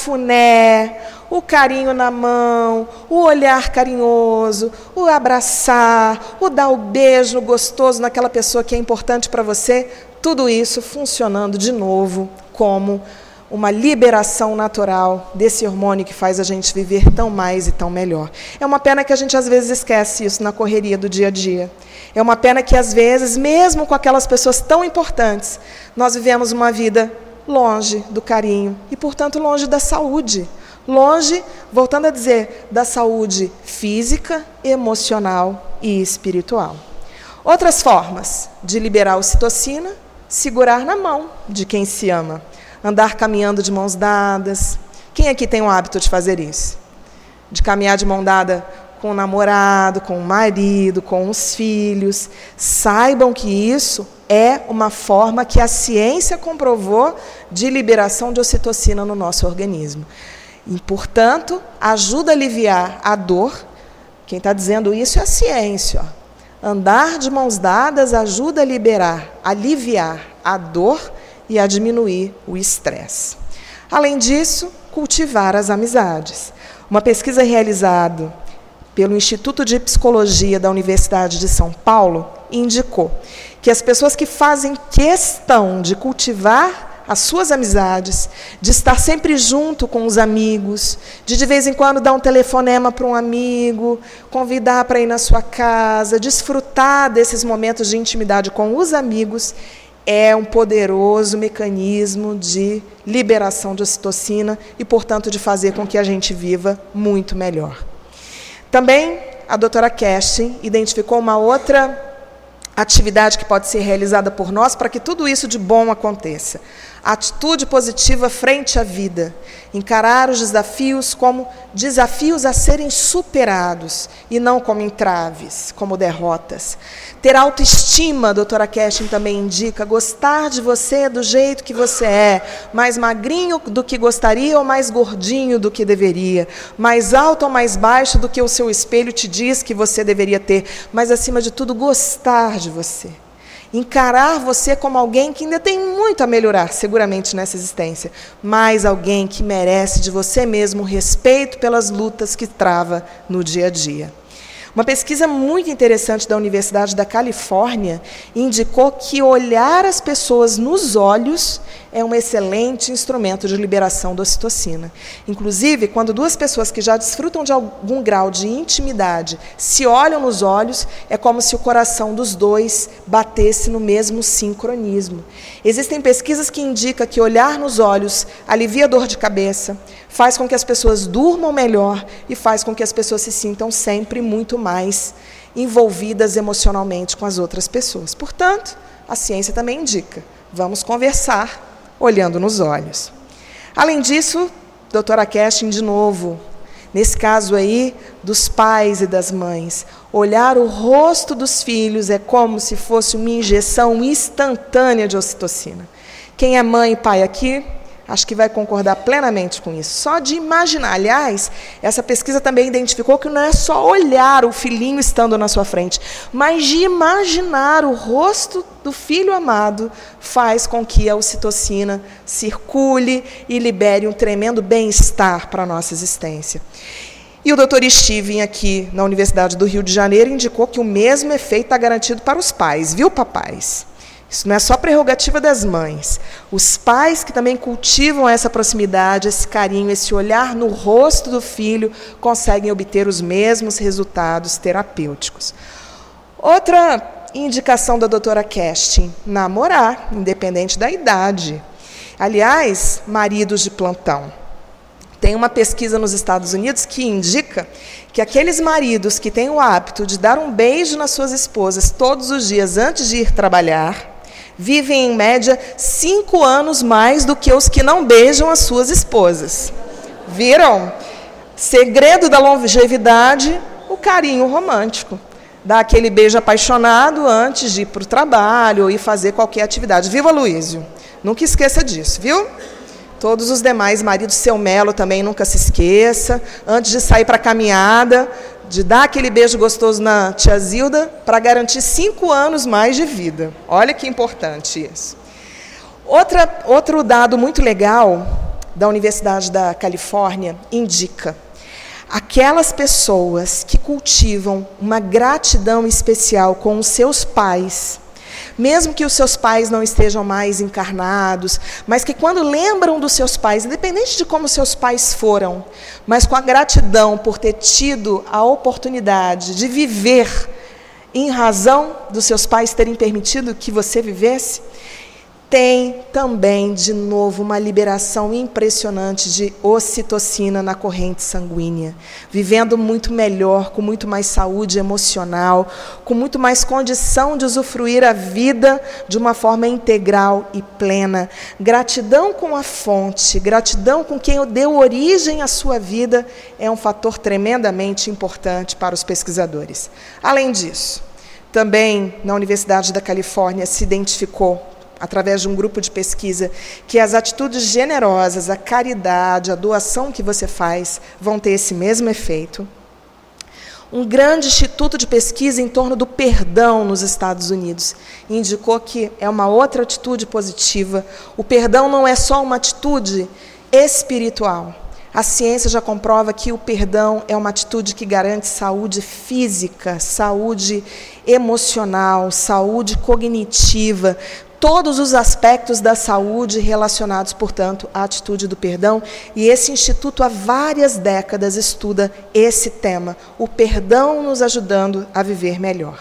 cafuné, o carinho na mão, o olhar carinhoso, o abraçar, o dar o beijo gostoso naquela pessoa que é importante para você, tudo isso funcionando de novo como uma liberação natural desse hormônio que faz a gente viver tão mais e tão melhor. É uma pena que a gente às vezes esquece isso na correria do dia a dia. É uma pena que às vezes, mesmo com aquelas pessoas tão importantes, nós vivemos uma vida longe do carinho e, portanto, longe da saúde. Longe, voltando a dizer, da saúde física, emocional e espiritual. Outras formas de liberar ocitocina: segurar na mão de quem se ama, andar caminhando de mãos dadas. Quem aqui tem o hábito de fazer isso? De caminhar de mão dada com o namorado, com o marido, com os filhos. Saibam que isso é uma forma que a ciência comprovou de liberação de ocitocina no nosso organismo. E, portanto, ajuda a aliviar a dor. Quem está dizendo isso é a ciência. Ó. Andar de mãos dadas ajuda a liberar, a aliviar a dor e a diminuir o estresse. Além disso, cultivar as amizades. Uma pesquisa realizada pelo Instituto de Psicologia da Universidade de São Paulo indicou que as pessoas que fazem questão de cultivar as suas amizades, de estar sempre junto com os amigos, de de vez em quando dar um telefonema para um amigo, convidar para ir na sua casa, desfrutar desses momentos de intimidade com os amigos, é um poderoso mecanismo de liberação de ocitocina e, portanto, de fazer com que a gente viva muito melhor. Também a doutora Kerstin identificou uma outra atividade que pode ser realizada por nós para que tudo isso de bom aconteça. A atitude positiva frente à vida. Encarar os desafios como desafios a serem superados e não como entraves, como derrotas. Ter autoestima, a doutora Kerstin também indica, gostar de você do jeito que você é, mais magrinho do que gostaria ou mais gordinho do que deveria, mais alto ou mais baixo do que o seu espelho te diz que você deveria ter, mas, acima de tudo, gostar de você. Encarar você como alguém que ainda tem muito a melhorar, seguramente, nessa existência, mas alguém que merece de você mesmo respeito pelas lutas que trava no dia a dia. Uma pesquisa muito interessante da Universidade da Califórnia indicou que olhar as pessoas nos olhos é um excelente instrumento de liberação da ocitocina. Inclusive, quando duas pessoas que já desfrutam de algum grau de intimidade se olham nos olhos, é como se o coração dos dois batesse no mesmo sincronismo. Existem pesquisas que indicam que olhar nos olhos alivia a dor de cabeça, faz com que as pessoas durmam melhor e faz com que as pessoas se sintam sempre muito mais envolvidas emocionalmente com as outras pessoas. Portanto, a ciência também indica, vamos conversar olhando nos olhos. Além disso, doutora Kerstin, de novo, nesse caso aí dos pais e das mães, olhar o rosto dos filhos é como se fosse uma injeção instantânea de ocitocina. Quem é mãe e pai aqui, acho que vai concordar plenamente com isso. Só de imaginar. Aliás, essa pesquisa também identificou que não é só olhar o filhinho estando na sua frente, mas de imaginar o rosto do filho amado faz com que a ocitocina circule e libere um tremendo bem-estar para a nossa existência. E o doutor Steven, aqui na Universidade do Rio de Janeiro, indicou que o mesmo efeito está garantido para os pais, viu, papais? Isso não é só prerrogativa das mães. Os pais que também cultivam essa proximidade, esse carinho, esse olhar no rosto do filho, conseguem obter os mesmos resultados terapêuticos. Outra indicação da doutora Kerstin: namorar, independente da idade. Aliás, maridos de plantão. Tem uma pesquisa nos Estados Unidos que indica que aqueles maridos que têm o hábito de dar um beijo nas suas esposas todos os dias antes de ir trabalhar vivem, em média, cinco anos mais do que os que não beijam as suas esposas. Viram? Segredo da longevidade, o carinho romântico. Dar aquele beijo apaixonado antes de ir para o trabalho ou ir fazer qualquer atividade. Viva, Luísio! Nunca esqueça disso, viu? Todos os demais maridos, seu Melo também nunca se esqueça, antes de sair para a caminhada, de dar aquele beijo gostoso na tia Zilda para garantir cinco anos mais de vida. Olha que importante isso. Outra, outro dado muito legal da Universidade da Califórnia indica: aquelas pessoas que cultivam uma gratidão especial com os seus pais, mesmo que os seus pais não estejam mais encarnados, mas que quando lembram dos seus pais, independente de como seus pais foram, mas com a gratidão por ter tido a oportunidade de viver em razão dos seus pais terem permitido que você vivesse, tem também, de novo, uma liberação impressionante de ocitocina na corrente sanguínea, vivendo muito melhor, com muito mais saúde emocional, com muito mais condição de usufruir a vida de uma forma integral e plena. Gratidão com a fonte, gratidão com quem deu origem à sua vida, é um fator tremendamente importante para os pesquisadores. Além disso, também na Universidade da Califórnia se identificou, através de um grupo de pesquisa, que as atitudes generosas, a caridade, a doação que você faz, vão ter esse mesmo efeito. Um grande instituto de pesquisa em torno do perdão nos Estados Unidos indicou que é uma outra atitude positiva. O perdão não é só uma atitude espiritual. A ciência já comprova que o perdão é uma atitude que garante saúde física, saúde emocional, saúde cognitiva, todos os aspectos da saúde relacionados, portanto, à atitude do perdão. E esse instituto, há várias décadas, estuda esse tema, o perdão nos ajudando a viver melhor.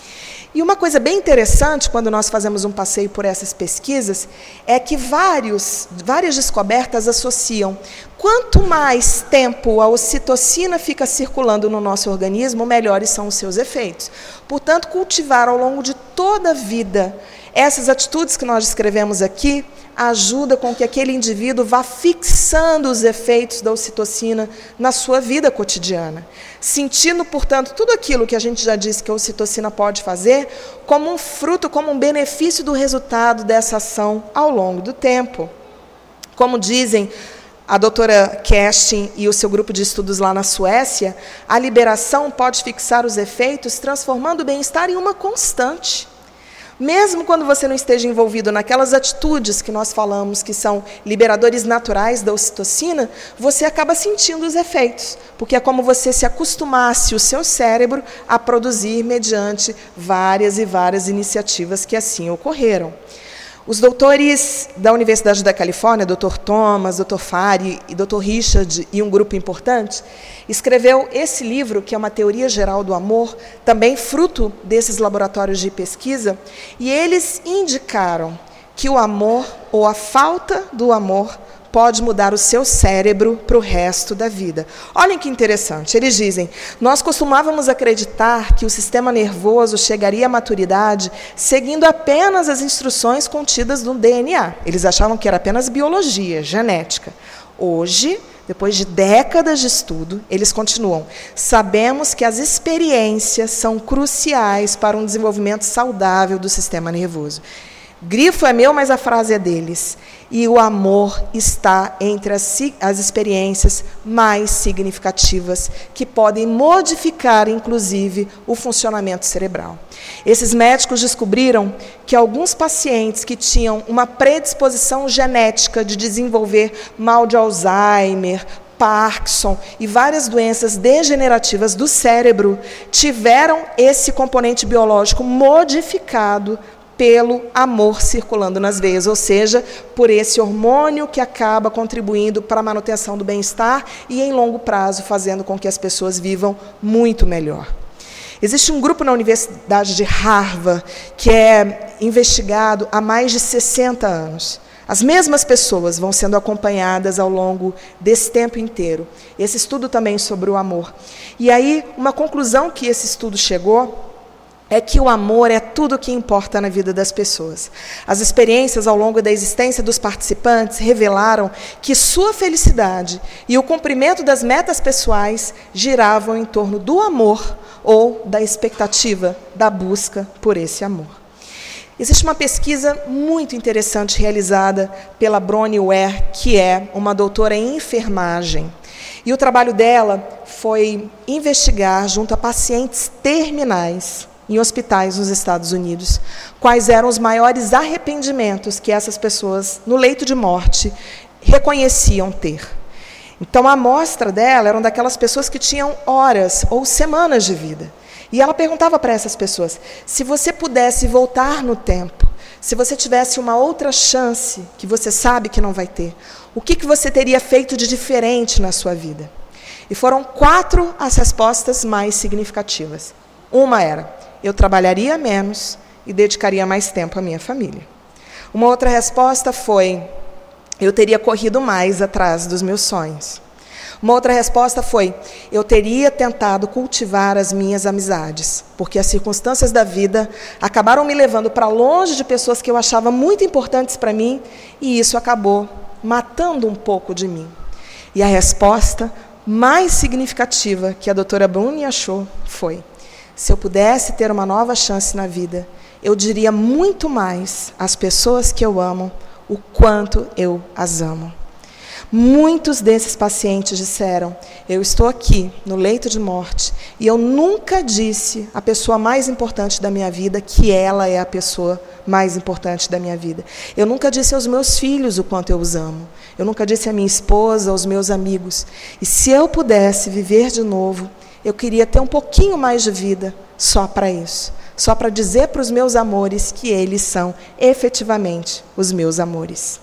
E uma coisa bem interessante, quando nós fazemos um passeio por essas pesquisas, é que vários, várias descobertas associam: quanto mais tempo a ocitocina fica circulando no nosso organismo, melhores são os seus efeitos. Portanto, cultivar ao longo de toda a vida essas atitudes que nós descrevemos aqui ajuda com que aquele indivíduo vá fixando os efeitos da ocitocina na sua vida cotidiana, sentindo, portanto, tudo aquilo que a gente já disse que a ocitocina pode fazer como um fruto, como um benefício do resultado dessa ação ao longo do tempo. Como dizem a doutora Kerstin e o seu grupo de estudos lá na Suécia, a liberação pode fixar os efeitos, transformando o bem-estar em uma constante. Mesmo quando você não esteja envolvido naquelas atitudes que nós falamos que são liberadores naturais da ocitocina, você acaba sentindo os efeitos, porque é como você se acostumasse o seu cérebro a produzir mediante várias e várias iniciativas que assim ocorreram. Os doutores da Universidade da Califórnia, doutor Thomas, doutor Fari e doutor Richard, e um grupo importante, escreveu esse livro, que é uma teoria geral do amor, também fruto desses laboratórios de pesquisa, e eles indicaram que o amor, ou a falta do amor, pode mudar o seu cérebro para o resto da vida. Olhem que interessante, eles dizem: nós costumávamos acreditar que o sistema nervoso chegaria à maturidade seguindo apenas as instruções contidas no D N A. Eles achavam que era apenas biologia, genética. Hoje, depois de décadas de estudo, eles continuam: sabemos que as experiências são cruciais para um desenvolvimento saudável do sistema nervoso. Grifo é meu, mas a frase é deles. E o amor está entre as, as experiências mais significativas que podem modificar, inclusive, o funcionamento cerebral. Esses médicos descobriram que alguns pacientes que tinham uma predisposição genética de desenvolver mal de Alzheimer, Parkinson e várias doenças degenerativas do cérebro tiveram esse componente biológico modificado pelo amor circulando nas veias, ou seja, por esse hormônio que acaba contribuindo para a manutenção do bem-estar e, em longo prazo, fazendo com que as pessoas vivam muito melhor. Existe um grupo na Universidade de Harvard que é investigado há mais de sessenta anos. As mesmas pessoas vão sendo acompanhadas ao longo desse tempo inteiro. Esse estudo também sobre o amor. E aí, uma conclusão que esse estudo chegou é que o amor é tudo o que importa na vida das pessoas. As experiências ao longo da existência dos participantes revelaram que sua felicidade e o cumprimento das metas pessoais giravam em torno do amor ou da expectativa da busca por esse amor. Existe uma pesquisa muito interessante realizada pela Bronnie Ware, que é uma doutora em enfermagem. E o trabalho dela foi investigar, junto a pacientes terminais, em hospitais nos Estados Unidos, quais eram os maiores arrependimentos que essas pessoas, no leito de morte, reconheciam ter. Então, a amostra dela eram daquelas pessoas que tinham horas ou semanas de vida. E ela perguntava para essas pessoas, se você pudesse voltar no tempo, se você tivesse uma outra chance, que você sabe que não vai ter, o que, que você teria feito de diferente na sua vida? E foram quatro as respostas mais significativas. Uma era, eu trabalharia menos e dedicaria mais tempo à minha família. Uma outra resposta foi, eu teria corrido mais atrás dos meus sonhos. Uma outra resposta foi, eu teria tentado cultivar as minhas amizades, porque as circunstâncias da vida acabaram me levando para longe de pessoas que eu achava muito importantes para mim, e isso acabou matando um pouco de mim. E a resposta mais significativa que a doutora Bruni achou foi, se eu pudesse ter uma nova chance na vida, eu diria muito mais às pessoas que eu amo, o quanto eu as amo. Muitos desses pacientes disseram, eu estou aqui no leito de morte e eu nunca disse à pessoa mais importante da minha vida que ela é a pessoa mais importante da minha vida. Eu nunca disse aos meus filhos o quanto eu os amo. Eu nunca disse à minha esposa, aos meus amigos. E se eu pudesse viver de novo, eu queria ter um pouquinho mais de vida só para isso. Só para dizer para os meus amores que eles são efetivamente os meus amores.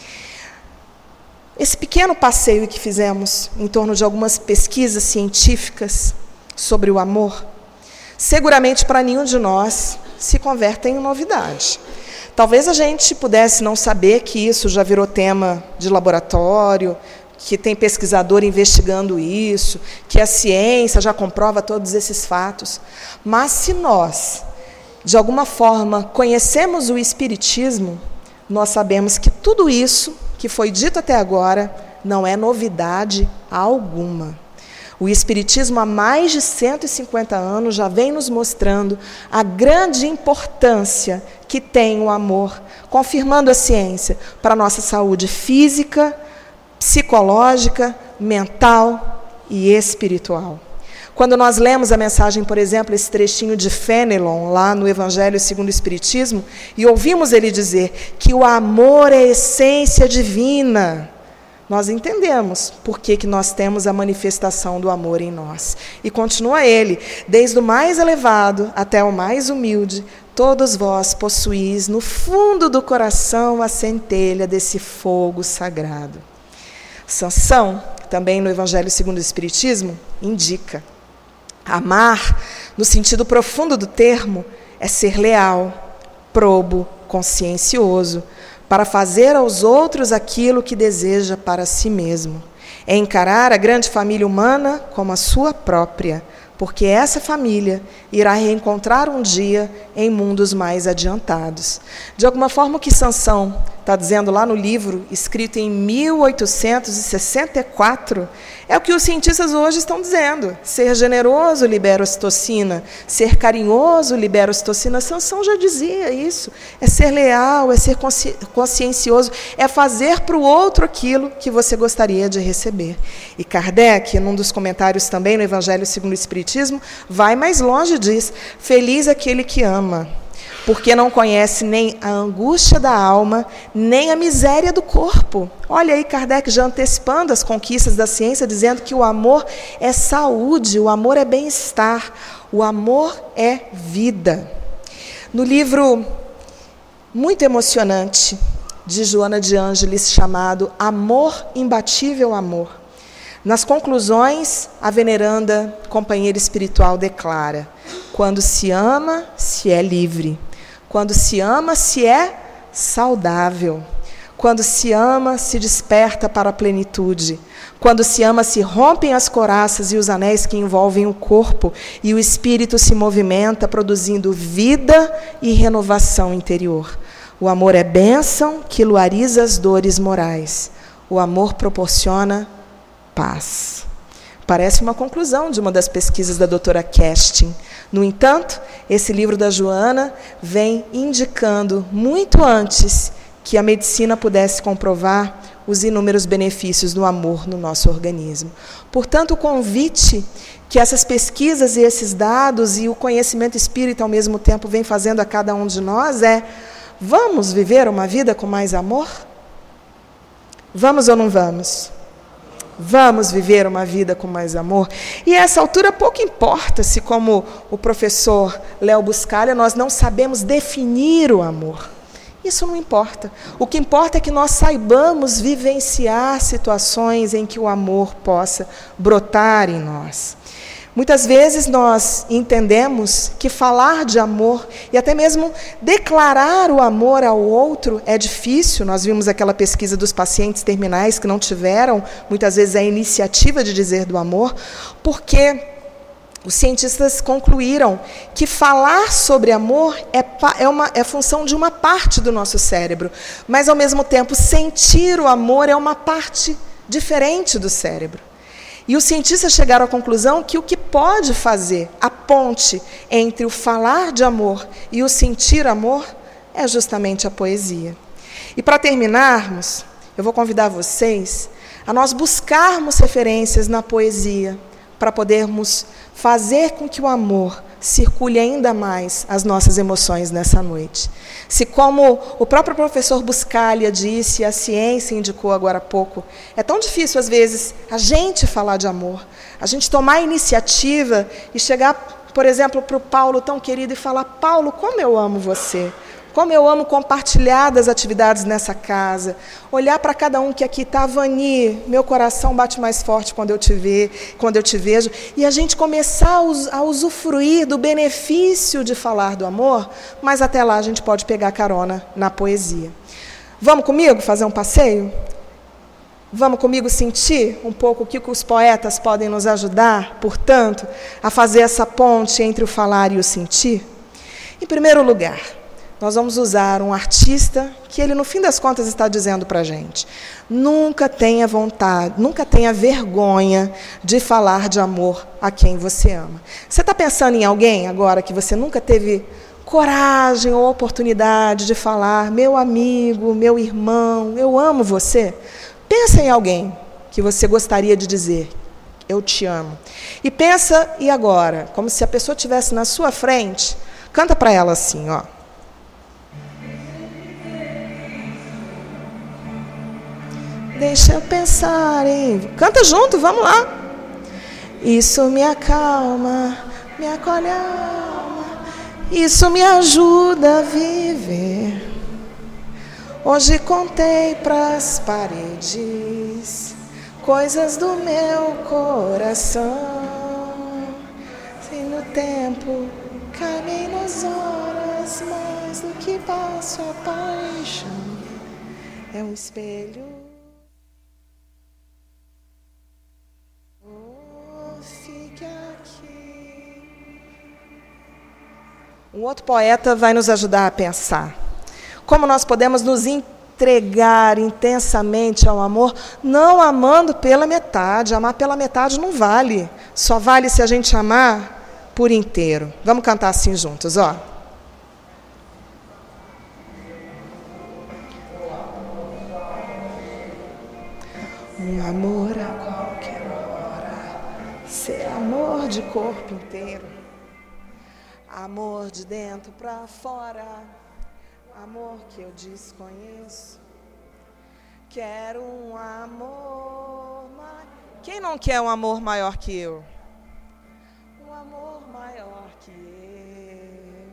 Esse pequeno passeio que fizemos em torno de algumas pesquisas científicas sobre o amor, seguramente para nenhum de nós se converte em novidade. Talvez a gente pudesse não saber que isso já virou tema de laboratório, que tem pesquisador investigando isso, que a ciência já comprova todos esses fatos. Mas se nós, de alguma forma, conhecemos o Espiritismo, nós sabemos que tudo isso que foi dito até agora não é novidade alguma. O Espiritismo, há mais de cento e cinquenta anos, já vem nos mostrando a grande importância que tem o amor, confirmando a ciência para a nossa saúde física, psicológica, mental e espiritual. Quando nós lemos a mensagem, por exemplo, esse trechinho de Fenelon, lá no Evangelho segundo o Espiritismo, e ouvimos ele dizer que o amor é a essência divina, nós entendemos por que que nós temos a manifestação do amor em nós. E continua ele, desde o mais elevado até o mais humilde, todos vós possuís no fundo do coração a centelha desse fogo sagrado. Sansão, também no Evangelho segundo o Espiritismo, indica, amar, no sentido profundo do termo, é ser leal, probo, consciencioso, para fazer aos outros aquilo que deseja para si mesmo. É encarar a grande família humana como a sua própria, porque essa família irá reencontrar um dia em mundos mais adiantados. De alguma forma, o que Sansão está dizendo lá no livro, escrito em mil oitocentos e sessenta e quatro, é o que os cientistas hoje estão dizendo. Ser generoso libera ocitocina, ser carinhoso libera ocitocina. Sansão já dizia isso. É ser leal, é ser consci- consciencioso, é fazer para o outro aquilo que você gostaria de receber. E Kardec, num dos comentários também no Evangelho segundo o Espiritismo, vai mais longe e diz, feliz aquele que ama, porque não conhece nem a angústia da alma, nem a miséria do corpo. Olha aí Kardec já antecipando as conquistas da ciência, dizendo que o amor é saúde, o amor é bem-estar, o amor é vida. No livro muito emocionante de Joana de Ângeles, chamado Amor, Imbatível Amor, nas conclusões, a veneranda companheira espiritual declara, quando se ama, se é livre. Quando se ama, se é saudável. Quando se ama, se desperta para a plenitude. Quando se ama, se rompem as couraças e os anéis que envolvem o corpo, e o espírito se movimenta, produzindo vida e renovação interior. O amor é bênção que luariza as dores morais. O amor proporciona paz. Parece uma conclusão de uma das pesquisas da doutora Kestin. No entanto, esse livro da Joana vem indicando, muito antes que a medicina pudesse comprovar os inúmeros benefícios do amor no nosso organismo. Portanto, o convite que essas pesquisas e esses dados e o conhecimento espírita ao mesmo tempo vem fazendo a cada um de nós é: vamos viver uma vida com mais amor? Vamos ou não vamos? Vamos viver uma vida com mais amor? E a essa altura pouco importa se, como o professor Léo Buscaglia, nós não sabemos definir o amor. Isso não importa. O que importa é que nós saibamos vivenciar situações em que o amor possa brotar em nós. Muitas vezes nós entendemos que falar de amor e até mesmo declarar o amor ao outro é difícil. Nós vimos aquela pesquisa dos pacientes terminais que não tiveram, muitas vezes, a iniciativa de dizer do amor, porque os cientistas concluíram que falar sobre amor é, é, uma, é função de uma parte do nosso cérebro, mas, ao mesmo tempo, sentir o amor é uma parte diferente do cérebro. E os cientistas chegaram à conclusão que o que pode fazer a ponte entre o falar de amor e o sentir amor é justamente a poesia. E para terminarmos, eu vou convidar vocês a nós buscarmos referências na poesia para podermos fazer com que o amor circule ainda mais as nossas emoções nessa noite. Se, como o próprio professor Buscaglia disse, a ciência indicou agora há pouco, é tão difícil, às vezes, a gente falar de amor, a gente tomar a iniciativa e chegar, por exemplo, para o Paulo tão querido e falar: Paulo, como eu amo você. Como eu amo compartilhar das atividades nessa casa, olhar para cada um que aqui está. Vani, meu coração bate mais forte quando eu te ver, quando eu te vejo, e a gente começar a usufruir do benefício de falar do amor, mas até lá a gente pode pegar carona na poesia. Vamos comigo fazer um passeio? Vamos comigo sentir um pouco o que os poetas podem nos ajudar, portanto, a fazer essa ponte entre o falar e o sentir? Em primeiro lugar, nós vamos usar um artista que ele, no fim das contas, está dizendo para a gente: nunca tenha vontade, nunca tenha vergonha de falar de amor a quem você ama. Você está pensando em alguém agora que você nunca teve coragem ou oportunidade de falar: meu amigo, meu irmão, eu amo você? Pensa em alguém que você gostaria de dizer: eu te amo. E pensa, e agora? Como se a pessoa estivesse na sua frente, canta para ela assim, ó. Deixa eu pensar em... Canta junto, vamos lá. Isso me acalma, me acolhe a alma, isso me ajuda a viver. Hoje contei pras paredes coisas do meu coração. Se no tempo caminhei nas horas, mais do que passo a paixão é um espelho. Um outro poeta vai nos ajudar a pensar como nós podemos nos entregar intensamente ao amor, não amando pela metade. Amar pela metade não vale. Só vale se a gente amar por inteiro. Vamos cantar assim juntos, ó. Um amor a qualquer hora, ser amor de corpo inteiro. Amor de dentro para fora, amor que eu desconheço. Quero um amor maior. Quem não quer um amor maior que eu? Um amor maior que eu.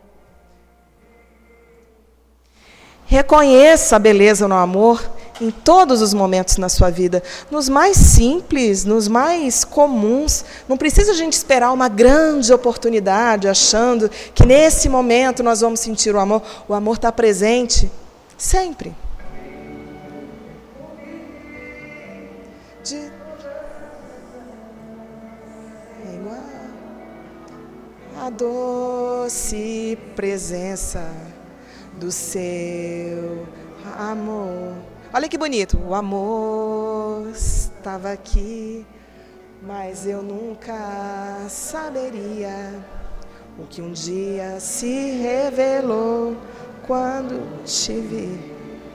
Reconheça a beleza no amor em todos os momentos na sua vida, nos mais simples, nos mais comuns. Não precisa a gente esperar uma grande oportunidade, achando que nesse momento nós vamos sentir o amor. O amor está presente sempre. De... É igual a doce presença do seu amor. Olha que bonito. O amor estava aqui, mas eu nunca saberia o que um dia se revelou quando te vi.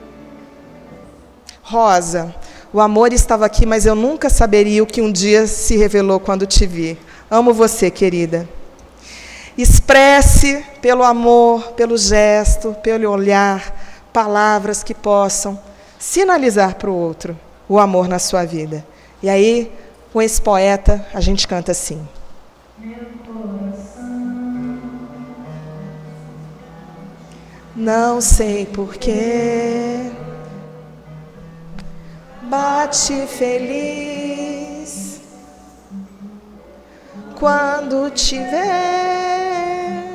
Rosa, o amor estava aqui, mas eu nunca saberia o que um dia se revelou quando te vi. Amo você, querida. Expresse pelo amor, pelo gesto, pelo olhar, palavras que possam sinalizar para o outro o amor na sua vida. E aí, com esse poeta, a gente canta assim. Meu coração, não sei porquê, bate feliz quando te ver.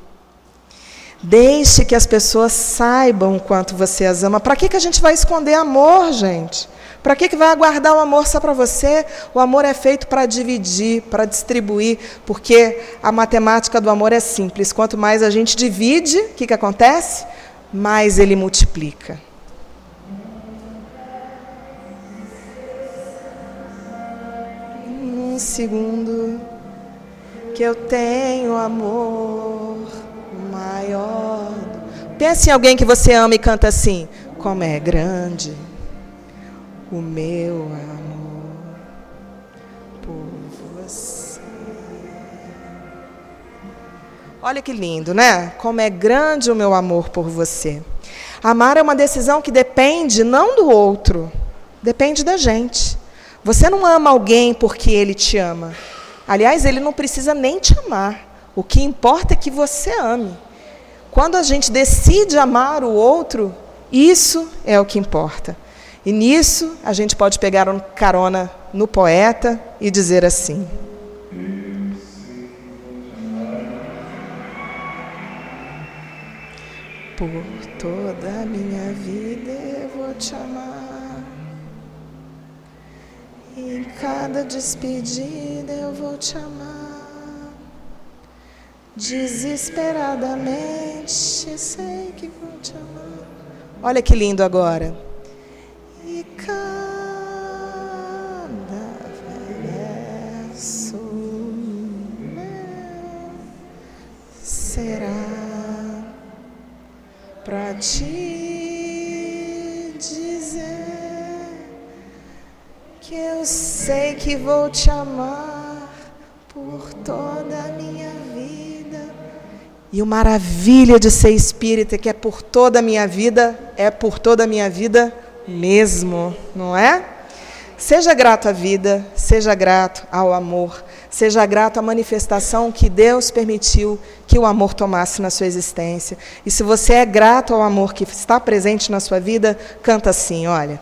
Deixe que as pessoas saibam o quanto você as ama. Para que que a gente vai esconder amor, gente? Para que que vai aguardar o amor só para você? O amor é feito para dividir, para distribuir, porque a matemática do amor é simples. Quanto mais a gente divide, o que que acontece? Mais ele multiplica. Um segundo que eu tenho amor maior. Pense em alguém que você ama e canta assim: como é grande o meu amor por você. Olha que lindo, né? Como é grande o meu amor por você. Amar é uma decisão que depende não do outro, depende da gente. Você não ama alguém porque ele te ama. Aliás, ele não precisa nem te amar. O que importa é que você ame. Quando a gente decide amar o outro, isso é o que importa. E nisso, a gente pode pegar uma carona no poeta e dizer assim: por toda a minha vida eu vou te amar, e em cada despedida eu vou te amar, desesperadamente sei que vou te amar. Olha que lindo agora. E cada verso meu será para te dizer que eu sei que vou te amar por toda a minha vida. E o maravilha de ser espírita, que é por toda a minha vida, é por toda a minha vida mesmo, não é? Seja grato à vida, seja grato ao amor, seja grato à manifestação que Deus permitiu que o amor tomasse na sua existência. E se você é grato ao amor que está presente na sua vida, canta assim, olha.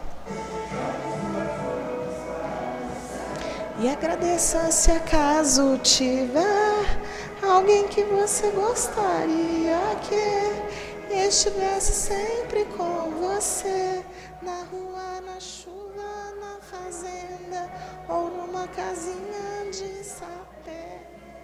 E agradeça se acaso tiver alguém que você gostaria que estivesse sempre com você, na rua, na chuva, na fazenda ou numa casinha de sapé.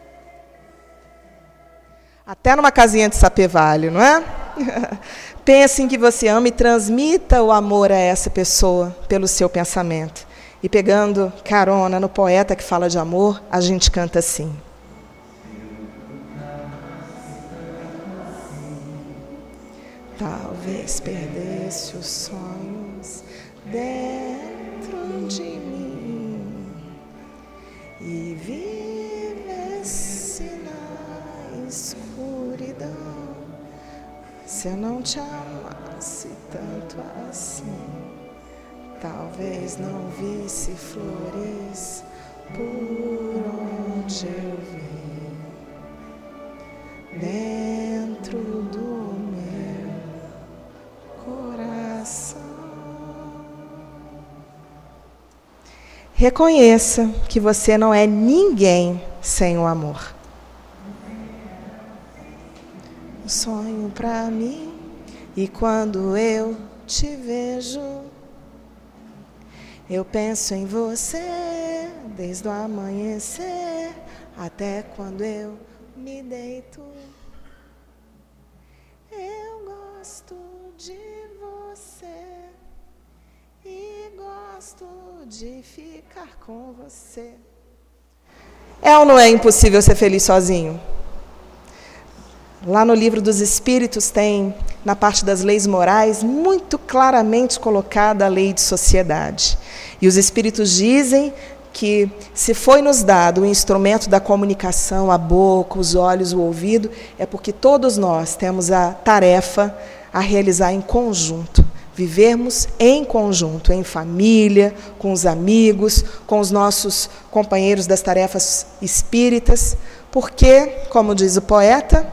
Até numa casinha de sapé vale, não é? Pense em que você ama e transmita o amor a essa pessoa pelo seu pensamento. E pegando carona no poeta que fala de amor, a gente canta assim. Talvez perdesse os sonhos dentro de mim e vivesse na escuridão, se eu não te amasse tanto assim. Talvez não visse flores por onde eu vim, dentro do meu coração. Reconheça que você não é ninguém sem o amor. Um sonho pra mim, e quando eu te vejo, eu penso em você desde o amanhecer até quando eu me deito. Eu gosto de você e gosto de ficar com você. É ou não é impossível ser feliz sozinho? Lá no Livro dos Espíritos tem, na parte das leis morais, muito claramente colocada a lei de sociedade. E os Espíritos dizem que se foi nos dado o instrumento da comunicação, a boca, os olhos, o ouvido, é porque todos nós temos a tarefa a realizar em conjunto, Vivermos em conjunto, em família, com os amigos, com os nossos companheiros das tarefas espíritas, porque, como diz o poeta,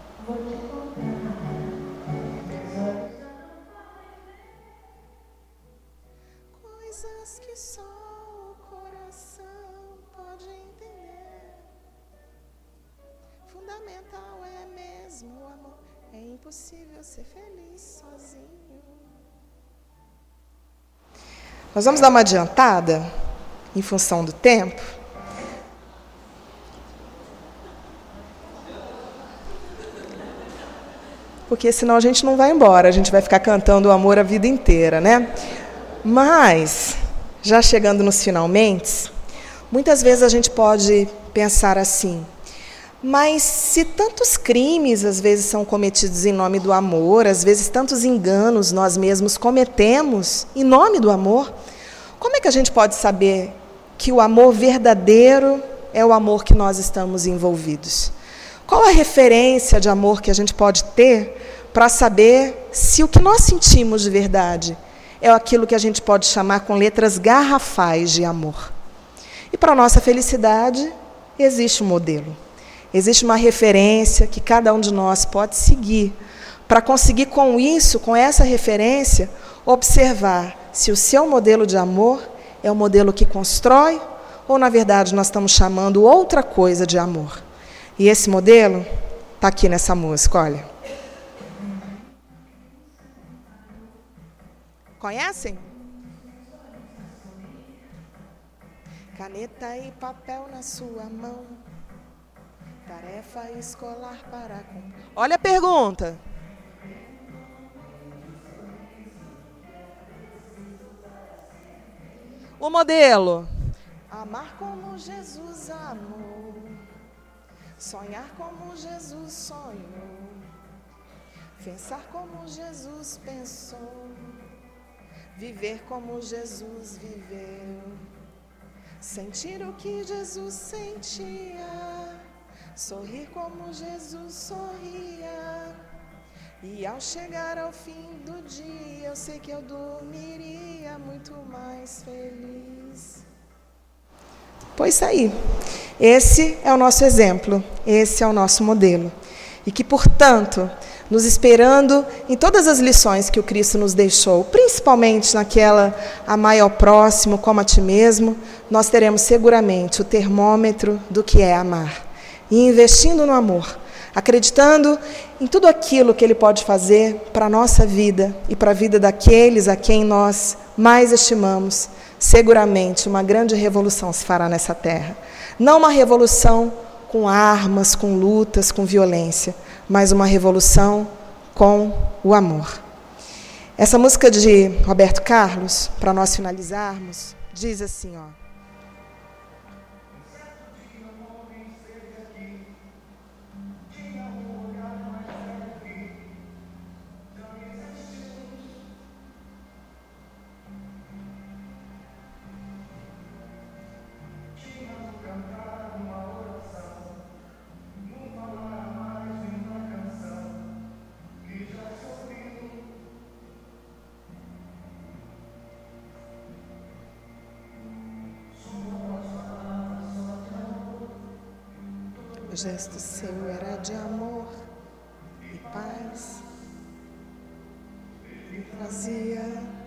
coisas que só o coração pode entender. Fundamental é mesmo o amor. É impossível ser feliz sozinho. Nós vamos dar uma adiantada, em função do tempo. Porque senão a gente não vai embora, a gente vai ficar cantando o amor a vida inteira, né? Mas, já chegando nos finalmente, muitas vezes a gente pode pensar assim, mas se tantos crimes às vezes são cometidos em nome do amor, às vezes tantos enganos nós mesmos cometemos em nome do amor, como é que a gente pode saber que o amor verdadeiro é o amor que nós estamos envolvidos? Qual a referência de amor que a gente pode ter para saber se o que nós sentimos de verdade é aquilo que a gente pode chamar com letras garrafais de amor? E para a nossa felicidade, existe um modelo. Existe uma referência que cada um de nós pode seguir para conseguir, com isso, com essa referência, observar se o seu modelo de amor é o modelo que constrói ou, na verdade, nós estamos chamando outra coisa de amor. E esse modelo está aqui nessa música, olha. Conhecem? Caneta e papel na sua mão. Tarefa escolar para cumprir. Olha a pergunta. O modelo. Amar como Jesus amou. Sonhar como Jesus sonhou. Pensar como Jesus pensou. Viver como Jesus viveu. Sentir o que Jesus sentia. Sorrir como Jesus sorria. E ao chegar ao fim do dia, eu sei que eu dormiria muito mais feliz. Pois aí, esse é o nosso exemplo, esse é o nosso modelo. E que, portanto, nos esperando em todas as lições que o Cristo nos deixou, principalmente naquela amai ao próximo como a ti mesmo, nós teremos seguramente o termômetro do que é amar. E investindo no amor, acreditando em tudo aquilo que Ele pode fazer para a nossa vida e para a vida daqueles a quem nós mais estimamos, seguramente uma grande revolução se fará nessa terra. Não uma revolução com armas, com lutas, com violência, mas uma revolução com o amor. Essa música de Roberto Carlos, para nós finalizarmos, diz assim, ó. O gesto seu era de amor e paz, me trazia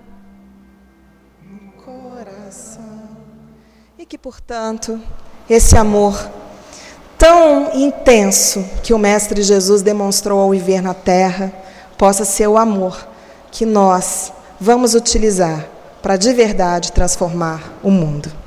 no coração. E que, portanto, esse amor tão intenso que o Mestre Jesus demonstrou ao viver na Terra, possa ser o amor que nós vamos utilizar para de verdade transformar o mundo.